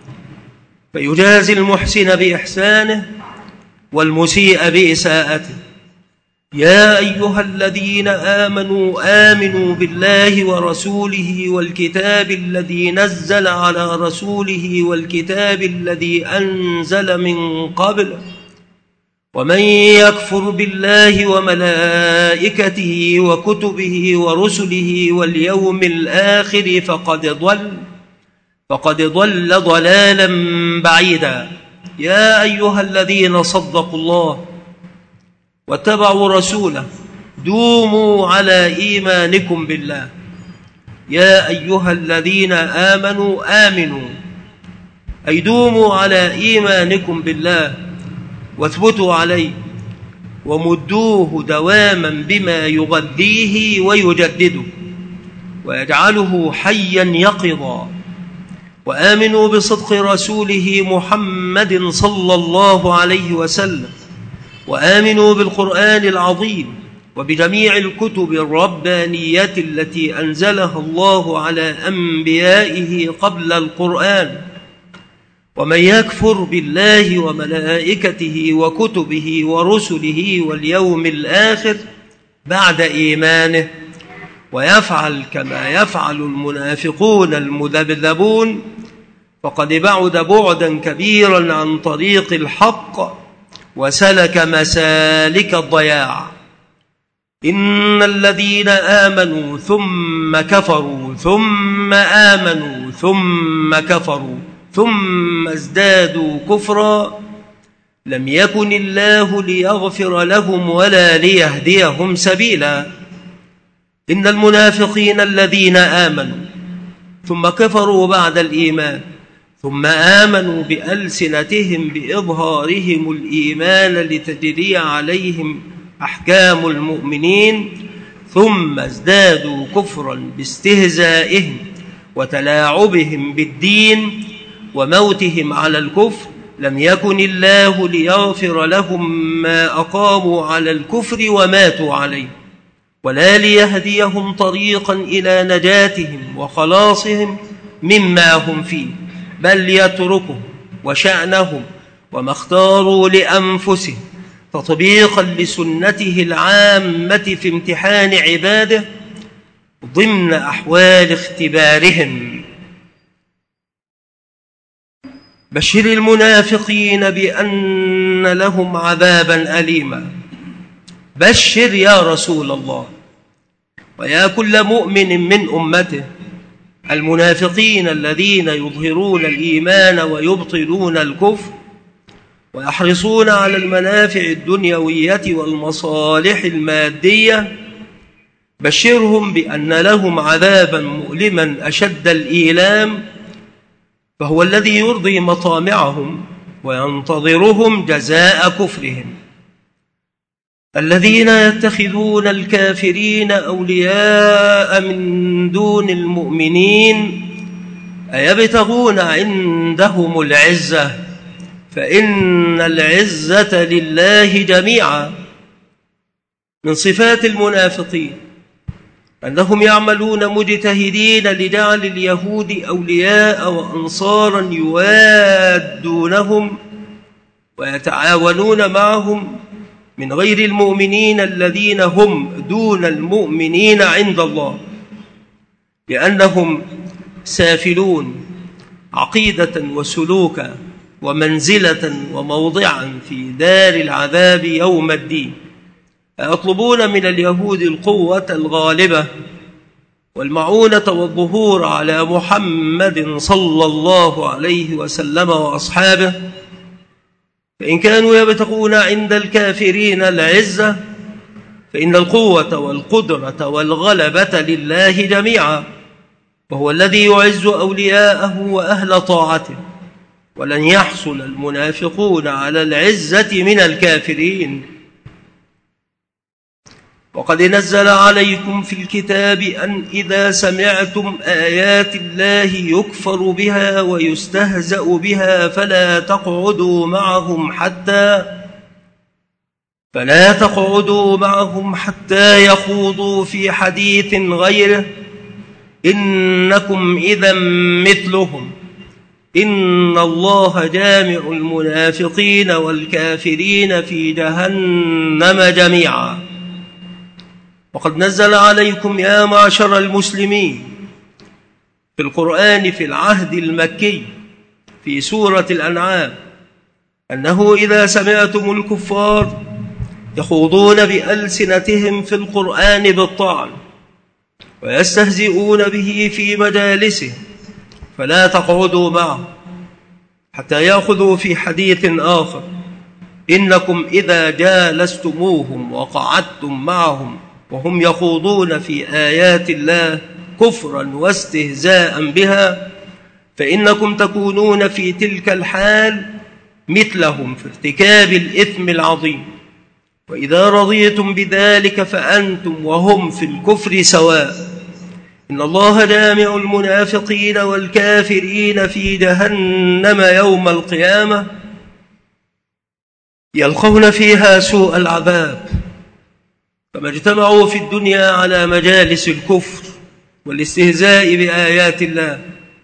فيجازي المحسن بإحسانه والمسيء بإساءته. يا أيها الذين آمنوا آمنوا بالله ورسوله والكتاب الذي نزل على رسوله والكتاب الذي أنزل من قبل ومن يكفر بالله وملائكته وكتبه ورسله واليوم الآخر فقد ضل فقد ضل ضلالا بعيدا. يا أيها الذين صدقوا الله واتبعوا رسوله دوموا على إيمانكم بالله. يا أيها الذين آمنوا آمنوا أي دوموا على إيمانكم بالله واثبتوا عليه ومدوه دواما بما يغذيه ويجدده ويجعله حيا يقظا. وآمنوا بصدق رسوله محمد صلى الله عليه وسلم، وآمنوا بالقرآن العظيم وبجميع الكتب الربانية التي أنزلها الله على أنبيائه قبل القرآن. ومن يكفر بالله وملائكته وكتبه ورسله واليوم الآخر بعد إيمانه ويفعل كما يفعل المنافقون المذبذبون فقد بعد بعدا كبيرا عن طريق الحق وسلك مسالك الضياع. إن الذين آمنوا ثم كفروا ثم آمنوا ثم كفروا ثم ازدادوا كفرا لم يكن الله ليغفر لهم ولا ليهديهم سبيلا. إن المنافقين الذين آمنوا ثم كفروا بعد الإيمان ثم آمنوا بألسنتهم بإظهارهم الإيمان لتجري عليهم أحكام المؤمنين ثم ازدادوا كفرا باستهزائهم وتلاعبهم بالدين وموتهم على الكفر لم يكن الله ليغفر لهم ما أقاموا على الكفر وماتوا عليه ولا ليهديهم طريقا إلى نجاتهم وخلاصهم مما هم فيه، بل يتركهم وشأنهم وما اختاروا لأنفسهم تطبيقا لسنته العامة في امتحان عباده ضمن أحوال اختبارهم. بشر المنافقين بأن لهم عذابا أليما. بشر يا رسول الله ويا كل مؤمن من أمته المنافقين الذين يظهرون الإيمان ويبطلون الكفر ويحرصون على المنافع الدنيوية والمصالح المادية. بشرهم بأن لهم عذابا مؤلما أشد الإيلام، فهو الذي يرضي مطامعهم وينتظرهم جزاء كفرهم. الذين يتخذون الكافرين أولياء من دون المؤمنين أيبتغون عندهم العزة فإن العزة لله جميعا. من صفات المنافقين أنهم يعملون مجتهدين لجعل اليهود أولياء وأنصارا يوادونهم ويتعاونون معهم من غير المؤمنين الذين هم دون المؤمنين عند الله، لأنهم سافلون عقيدة وسلوكا ومنزلة وموضعا في دار العذاب يوم الدين. يطلبون من اليهود القوة الغالبة والمعونة والظهور على محمد صلى الله عليه وسلم وأصحابه، فإن كانوا يبتغون عند الكافرين العزة فإن القوة والقدرة والغلبة لله جميعا، وهو الذي يعز أولياءه وأهل طاعته. ولن يحصل المنافقون على العزة من الكافرين. وقد نزل عليكم في الكتاب أن إذا سمعتم آيات الله يكفر بها ويستهزأ بها فلا تقعدوا معهم حتى فلا تقعدوا معهم حتى يخوضوا في حديث غيره إنكم إذا مثلهم إن الله جامع المنافقين والكافرين في جهنم جميعا. وقد نزل عليكم يا معشر المسلمين في القرآن في العهد المكي في سورة الأنعام أنه إذا سمعتم الكفار يخوضون بألسنتهم في القرآن بالطعن ويستهزئون به في مجالسه فلا تقعدوا معه حتى يأخذوا في حديث آخر، إنكم إذا جالستموهم وقعدتم معهم وهم يخوضون في آيات الله كفرا واستهزاء بها فإنكم تكونون في تلك الحال مثلهم في ارتكاب الإثم العظيم، وإذا رضيتم بذلك فأنتم وهم في الكفر سواء، إن الله جامع المنافقين والكافرين في جهنم يوم القيامة يلقون فيها سوء العذاب. فما اجتمعوا في الدنيا على مجالس الكفر والاستهزاء بآيات الله.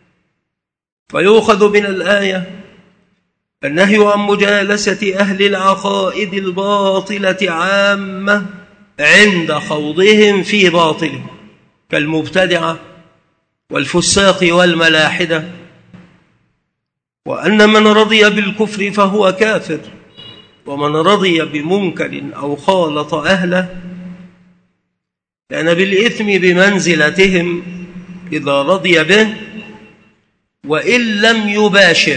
فيؤخذ من الآية النهي عن مجالسة أهل العقائد الباطلة عامة عند خوضهم في باطله كالمبتدعة والفساق والملاحدة، وأن من رضي بالكفر فهو كافر، ومن رضي بمنكر أو خالط أهله كان بالإثم بمنزلتهم إذا رضي به وإن لم يباشر.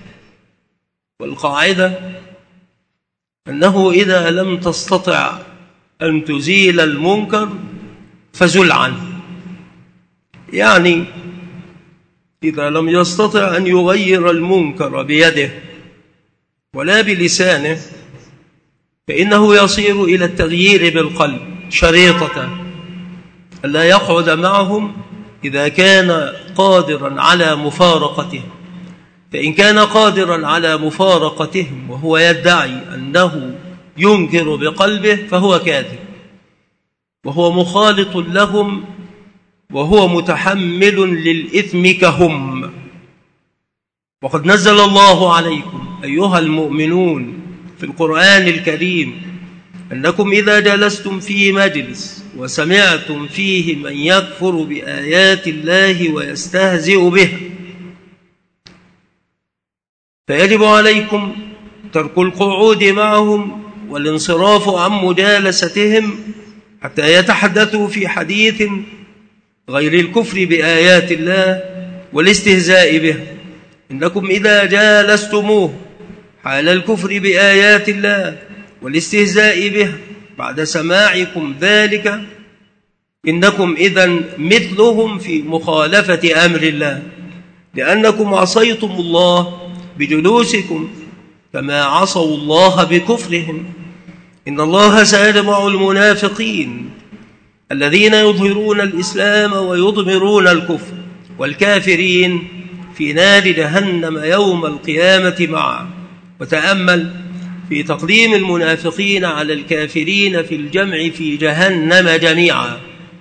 والقاعدة أنه إذا لم تستطع أن تزيل المنكر فزل عنه، يعني إذا لم يستطع أن يغير المنكر بيده ولا بلسانه فإنه يصير إلى التغيير بالقلب شريطة ألا يقعد معهم إذا كان قادرا على مفارقته، فإن كان قادرا على مفارقتهم وهو يدعي أنه ينكر بقلبه فهو كاذب وهو مخالط لهم وهو متحمل للإثم كهم. وقد نزل الله عليكم أيها المؤمنون في القرآن الكريم أنكم إذا جلستم في مجلس وسمعتم فيه من يكفر بآيات الله ويستهزئ بها فيجب عليكم ترك القعود معهم والانصراف عن مجالستهم حتى يتحدثوا في حديث غير الكفر بآيات الله والاستهزاء به. إنكم إذا جالستموه حال الكفر بآيات الله والاستهزاء به بعد سماعكم ذلك إنكم إذن مثلهم في مخالفة أمر الله، لأنكم عصيتم الله بجلوسكم كما عصوا الله بكفرهم. إن الله سيجمع المنافقين الذين يظهرون الإسلام ويضمرون الكفر والكافرين في نار جهنم يوم القيامة معا. وتأمل في تقديم المنافقين على الكافرين في الجمع في جهنم جميعا،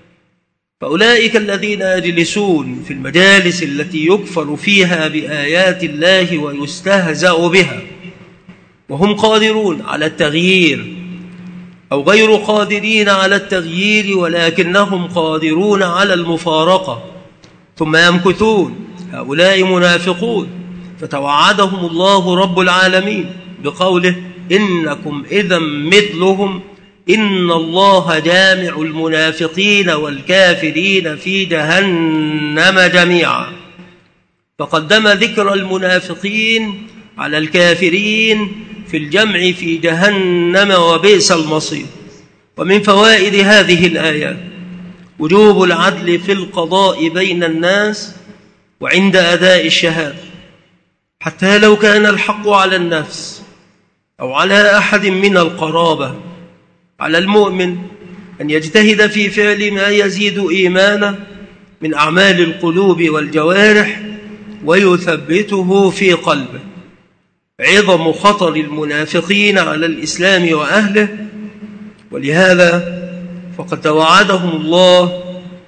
فأولئك الذين يجلسون في المجالس التي يكفر فيها بآيات الله ويستهزأ بها وهم قادرون على التغيير أو غير قادرين على التغيير ولكنهم قادرون على المفارقة ثم يمكثون، هؤلاء منافقون. فتوعدهم الله رب العالمين بقوله إنكم إذا مثلهم إن الله جامع المنافقين والكافرين في جهنم جميعا. فقدم ذكر المنافقين على الكافرين في الجمع في جهنم وبئس المصير. ومن فوائد هذه الآيات وجوب العدل في القضاء بين الناس وعند أداء الشهادة، حتى لو كان الحق على النفس أو على أحد من القرابة. على المؤمن أن يجتهد في فعل ما يزيد إيمانه من أعمال القلوب والجوارح ويثبته في قلبه. عظم خطر المنافقين على الإسلام وأهله، ولهذا فقد توعدهم الله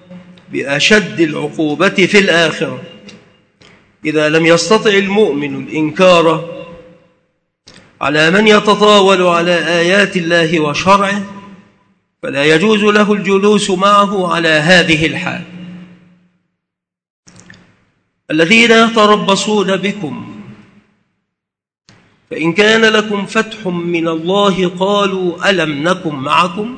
بأشد العقوبة في الآخرة إذا لم يستطع المؤمن الإنكار على من يتطاول على آيات الله وشرعه، فلا يجوز له الجلوس معه على هذه الحال. الذين يتربصون بكم فإن كان لكم فتح من الله قالوا ألم نكن معكم،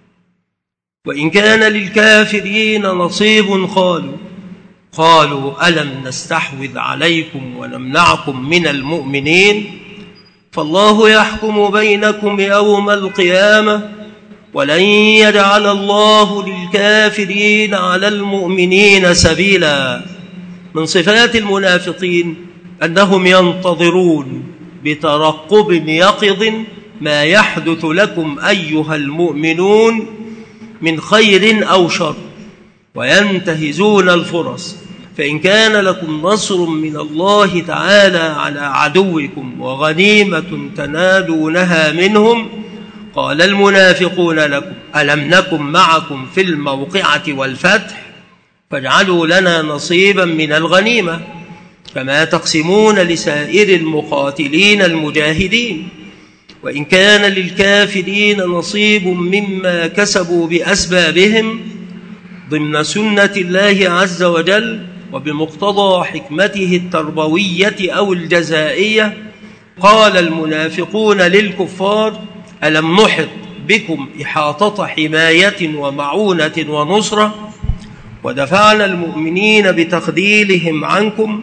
وإن كان للكافرين نصيب قالوا قالوا ألم نستحوذ عليكم ونمنعكم من المؤمنين، فالله يحكم بينكم يوم القيامة ولن يجعل الله للكافرين على المؤمنين سبيلا. من صفات المنافقين أنهم ينتظرون بترقب يقظ ما يحدث لكم أيها المؤمنون من خير أو شر، وينتهزون الفرص، فإن كان لكم نصر من الله تعالى على عدوكم وغنيمة تنالونها منهم قال المنافقون لكم ألم نكن معكم في الموقعة والفتح فاجعلوا لنا نصيبا من الغنيمة كما تقسمون لسائر المقاتلين المجاهدين. وإن كان للكافرين نصيب مما كسبوا بأسبابهم ضمن سنة الله عز وجل وبمقتضى حكمته التربوية أو الجزائية قال المنافقون للكفار ألم نحط بكم إحاطة حماية ومعونة ونصرة ودفعنا المؤمنين بتخذيلهم عنكم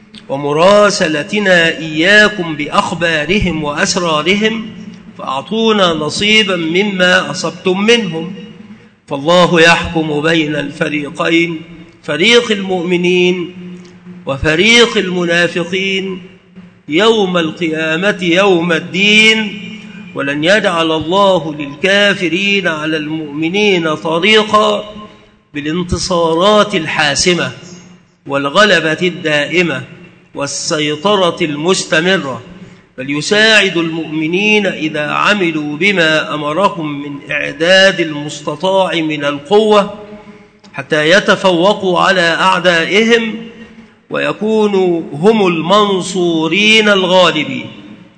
ومراسلتنا إياكم بأخبارهم وأسرارهم فأعطونا نصيبا مما أصبتم منهم، فالله يحكم بين الفريقين فريق المؤمنين وفريق المنافقين يوم القيامة يوم الدين، ولن يجعل الله للكافرين على المؤمنين طريقا بالانتصارات الحاسمة والغلبة الدائمة والسيطرة المستمرة، بل يساعد المؤمنين إذا عملوا بما أمرهم من إعداد المستطاع من القوة حتى يتفوقوا على أعدائهم ويكونوا هم المنصورين الغالبين.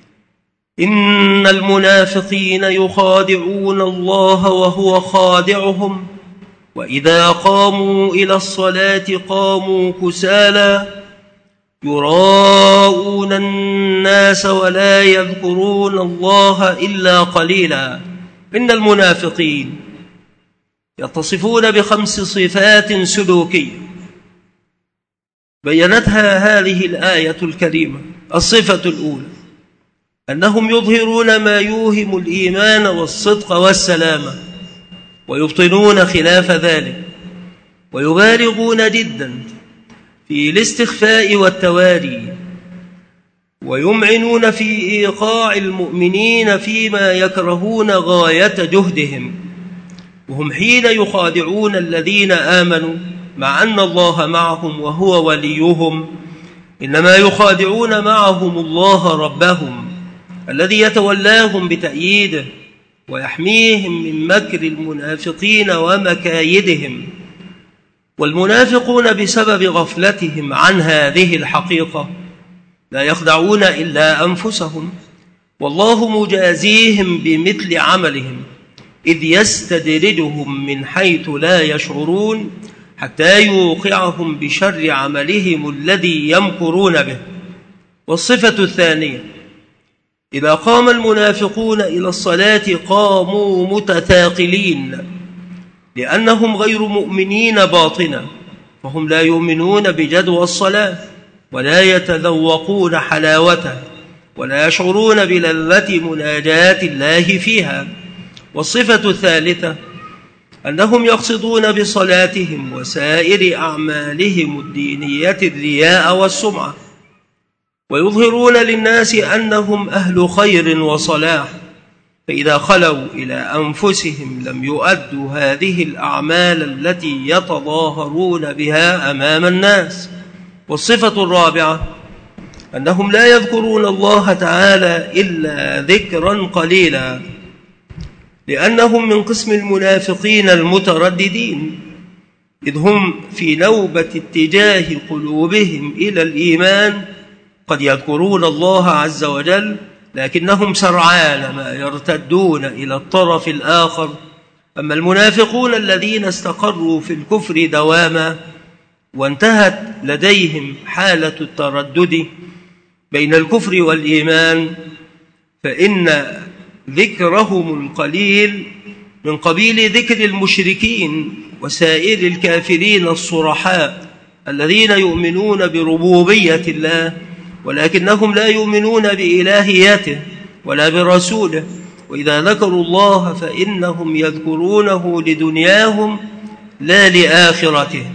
إن المنافقين يخادعون الله وهو خادعهم وإذا قاموا إلى الصلاة قاموا كسالى يراءون الناس ولا يذكرون الله إلا قليلا. إن المنافقين يتصفون بخمس صفات سلوكية بينتها هذه الآية الكريمة. الصفة الأولى أنهم يظهرون ما يوهم الإيمان والصدق والسلامة ويبطنون خلاف ذلك، ويبالغون جدا في الاستخفاء والتواري، ويمعنون في إيقاع المؤمنين فيما يكرهون غاية جهدهم، وهم حين يخادعون الذين آمنوا مع أن الله معهم وهو وليهم إنما يخادعون معهم الله ربهم الذي يتولاهم بتأييده ويحميهم من مكر المنافقين ومكايدهم. والمنافقون بسبب غفلتهم عن هذه الحقيقة لا يخدعون إلا أنفسهم، والله مجازيهم بمثل عملهم إذ يستدرجهم من حيث لا يشعرون حتى يوقعهم بشر عملهم الذي يمكرون به. والصفة الثانية إذا قام المنافقون إلى الصلاة قاموا متثاقلين لأنهم غير مؤمنين باطنا، فهم لا يؤمنون بجدوى الصلاة ولا يتذوقون حلاوتها ولا يشعرون بلذة مناجاة الله فيها. والصفة الثالثة أنهم يقصدون بصلاتهم وسائر أعمالهم الدينية الرياء والسمعة، ويظهرون للناس أنهم أهل خير وصلاح، فإذا خلوا إلى أنفسهم لم يؤدوا هذه الأعمال التي يتظاهرون بها أمام الناس. والصفة الرابعة أنهم لا يذكرون الله تعالى إلا ذكرا قليلا، لأنهم من قسم المنافقين المترددين، إذ هم في نوبة اتجاه قلوبهم إلى الإيمان قد يذكرون الله عز وجل لكنهم سرعان ما يرتدون إلى الطرف الآخر. أما المنافقون الذين استقروا في الكفر دواما وانتهت لديهم حالة التردد بين الكفر والإيمان فإن ذكرهم القليل من قبيل ذكر المشركين وسائر الكافرين الصرحاء الذين يؤمنون بربوبية الله ولكنهم لا يؤمنون بإلهيته ولا برسوله. وإذا ذكروا الله فإنهم يذكرونه لدنياهم لا لآخرتهم،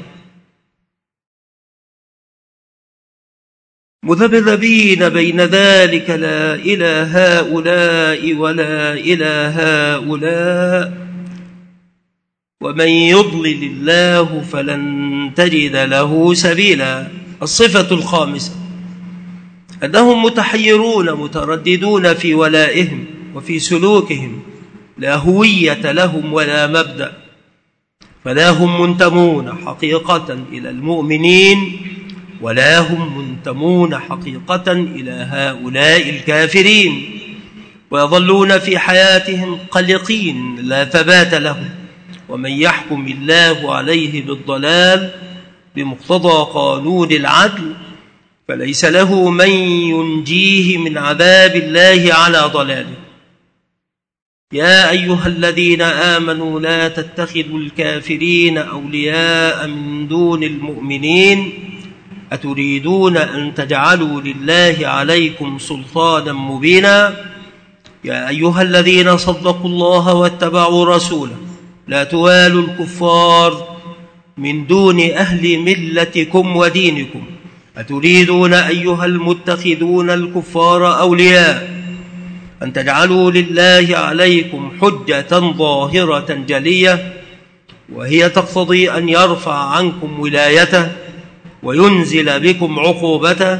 مذبذبين بين ذلك لا إلى هؤلاء ولا إلى هؤلاء، ومن يضلل الله فلن تجد له سبيلا. الصفة الخامسة أنهم متحيرون مترددون في ولائهم وفي سلوكهم، لا هوية لهم ولا مبدأ، فلا هم منتمون حقيقة إلى المؤمنين ولا هم منتمون حقيقة إلى هؤلاء الكافرين، ويظلون في حياتهم قلقين لا ثبات لهم. ومن يحكم الله عليه بالضلال بمقتضى قانون العدل فليس له من ينجيه من عذاب الله على ضلاله. يا أيها الذين آمنوا لا تتخذوا الكافرين أولياء من دون المؤمنين أتريدون أن تجعلوا لله عليكم سلطانا مبينا. يا أيها الذين صدقوا الله واتبعوا رسوله لا توالوا الكفار من دون أهل ملتكم ودينكم أتريدون أيها المتخذون الكفار أولياء أن تجعلوا لله عليكم حجة ظاهرة جلية، وهي تقتضي أن يرفع عنكم ولايته وينزل بكم عقوبته.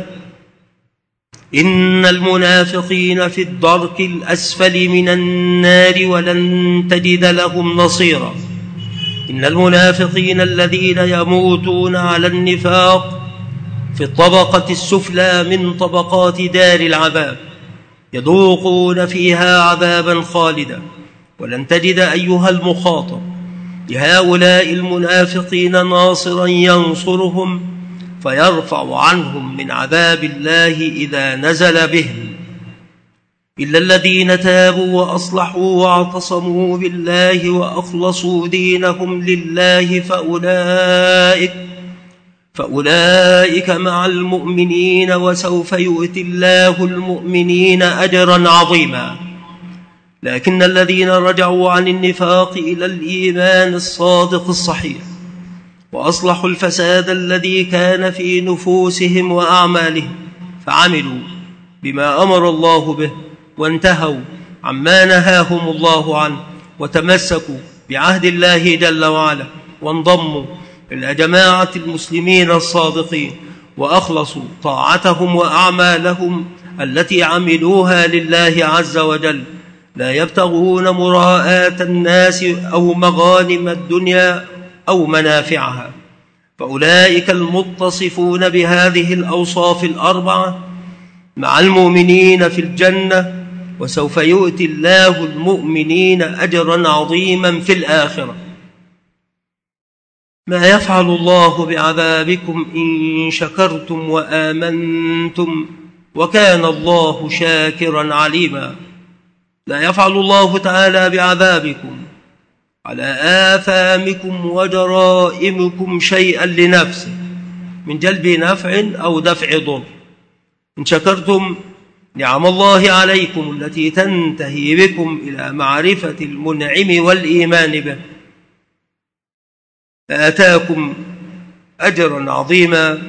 إن المنافقين في الدرك الأسفل من النار ولن تجد لهم نصيرا. إن المنافقين الذين يموتون على النفاق في الطبقة السفلى من طبقات دار العذاب يذوقون فيها عذابا خالدا، ولن تجد أيها المخاطب لهؤلاء المنافقين ناصرا ينصرهم فيرفع عنهم من عذاب الله إذا نزل بهم، إلا الذين تابوا وأصلحوا واعتصموا بالله وأخلصوا دينهم لله فأولئك فأولئك مع المؤمنين وسوف يؤتي الله المؤمنين أجرا عظيما. لكن الذين رجعوا عن النفاق إلى الإيمان الصادق الصحيح وأصلحوا الفساد الذي كان في نفوسهم وأعمالهم فعملوا بما أمر الله به وانتهوا عما نهاهم الله عنه وتمسكوا بعهد الله جل وعلا وانضموا إلى جماعة المسلمين الصادقين وأخلصوا طاعتهم وأعمالهم التي عملوها لله عز وجل، لا يبتغون مراءات الناس أو مغانم الدنيا أو منافعها، فأولئك المتصفون بهذه الأوصاف الأربعة مع المؤمنين في الجنة، وسوف يؤتي الله المؤمنين أجرا عظيما في الآخرة. ما يفعل الله بعذابكم إن شكرتم وآمنتم وكان الله شاكرا عليما. لا يفعل الله تعالى بعذابكم على آثامكم وجرائمكم شيئا لنفسه من جلب نفع أو دفع ضر. إن شكرتم نعم الله عليكم التي تنتهي بكم إلى معرفة المنعم والإيمان به فآتاكم أجرا عظيما،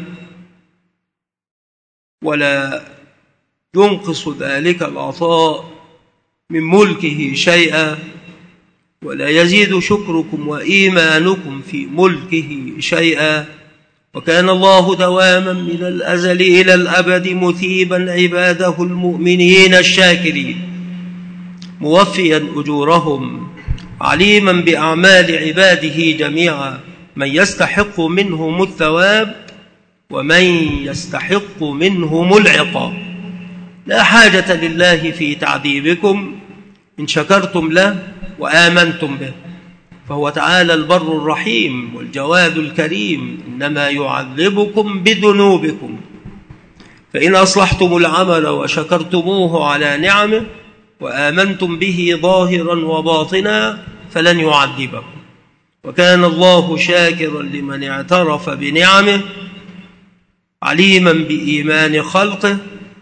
ولا ينقص ذلك العطاء من ملكه شيئا، ولا يزيد شكركم وإيمانكم في ملكه شيئا. وكان الله دواما من الأزل إلى الأبد مثيبا عباده المؤمنين الشاكرين موفيا أجورهم عليما بأعمال عباده جميعا، من يستحق منهم الثواب ومن يستحق منهم العقاب. لا حاجة لله في تعذيبكم إن شكرتم له وآمنتم به، فهو تعالى البر الرحيم والجواد الكريم، إنما يعذبكم بذنوبكم. فإن أصلحتم العمل وشكرتموه على نعمه وآمنتم به ظاهرا وباطنا فلن يعذبكم، وكان الله شاكرا لمن اعترف بنعمه عليما بإيمان خلقه،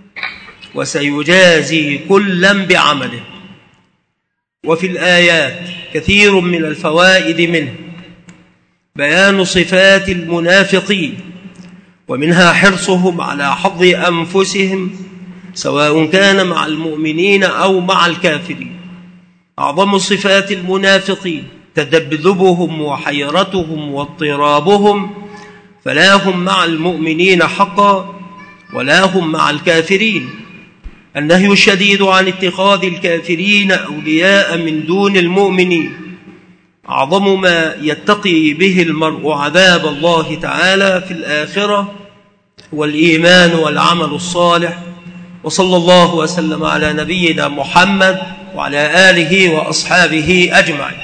وسيجازي كلا بعمله. وفي الآيات كثير من الفوائد، منه بيان صفات المنافقين، ومنها حرصهم على حظ أنفسهم سواء كان مع المؤمنين أو مع الكافرين. أعظم صفات المنافقين تذبذبهم وحيرتهم واضطرابهم، فلا هم مع المؤمنين حقا ولا هم مع الكافرين. النهي الشديد عن اتخاذ الكافرين أولياء من دون المؤمنين أعظم ما يتقي به المرء عذاب الله تعالى في الآخرة، والإيمان والعمل الصالح. وصلى الله وسلم على نبينا محمد وعلى آله وأصحابه أجمعين.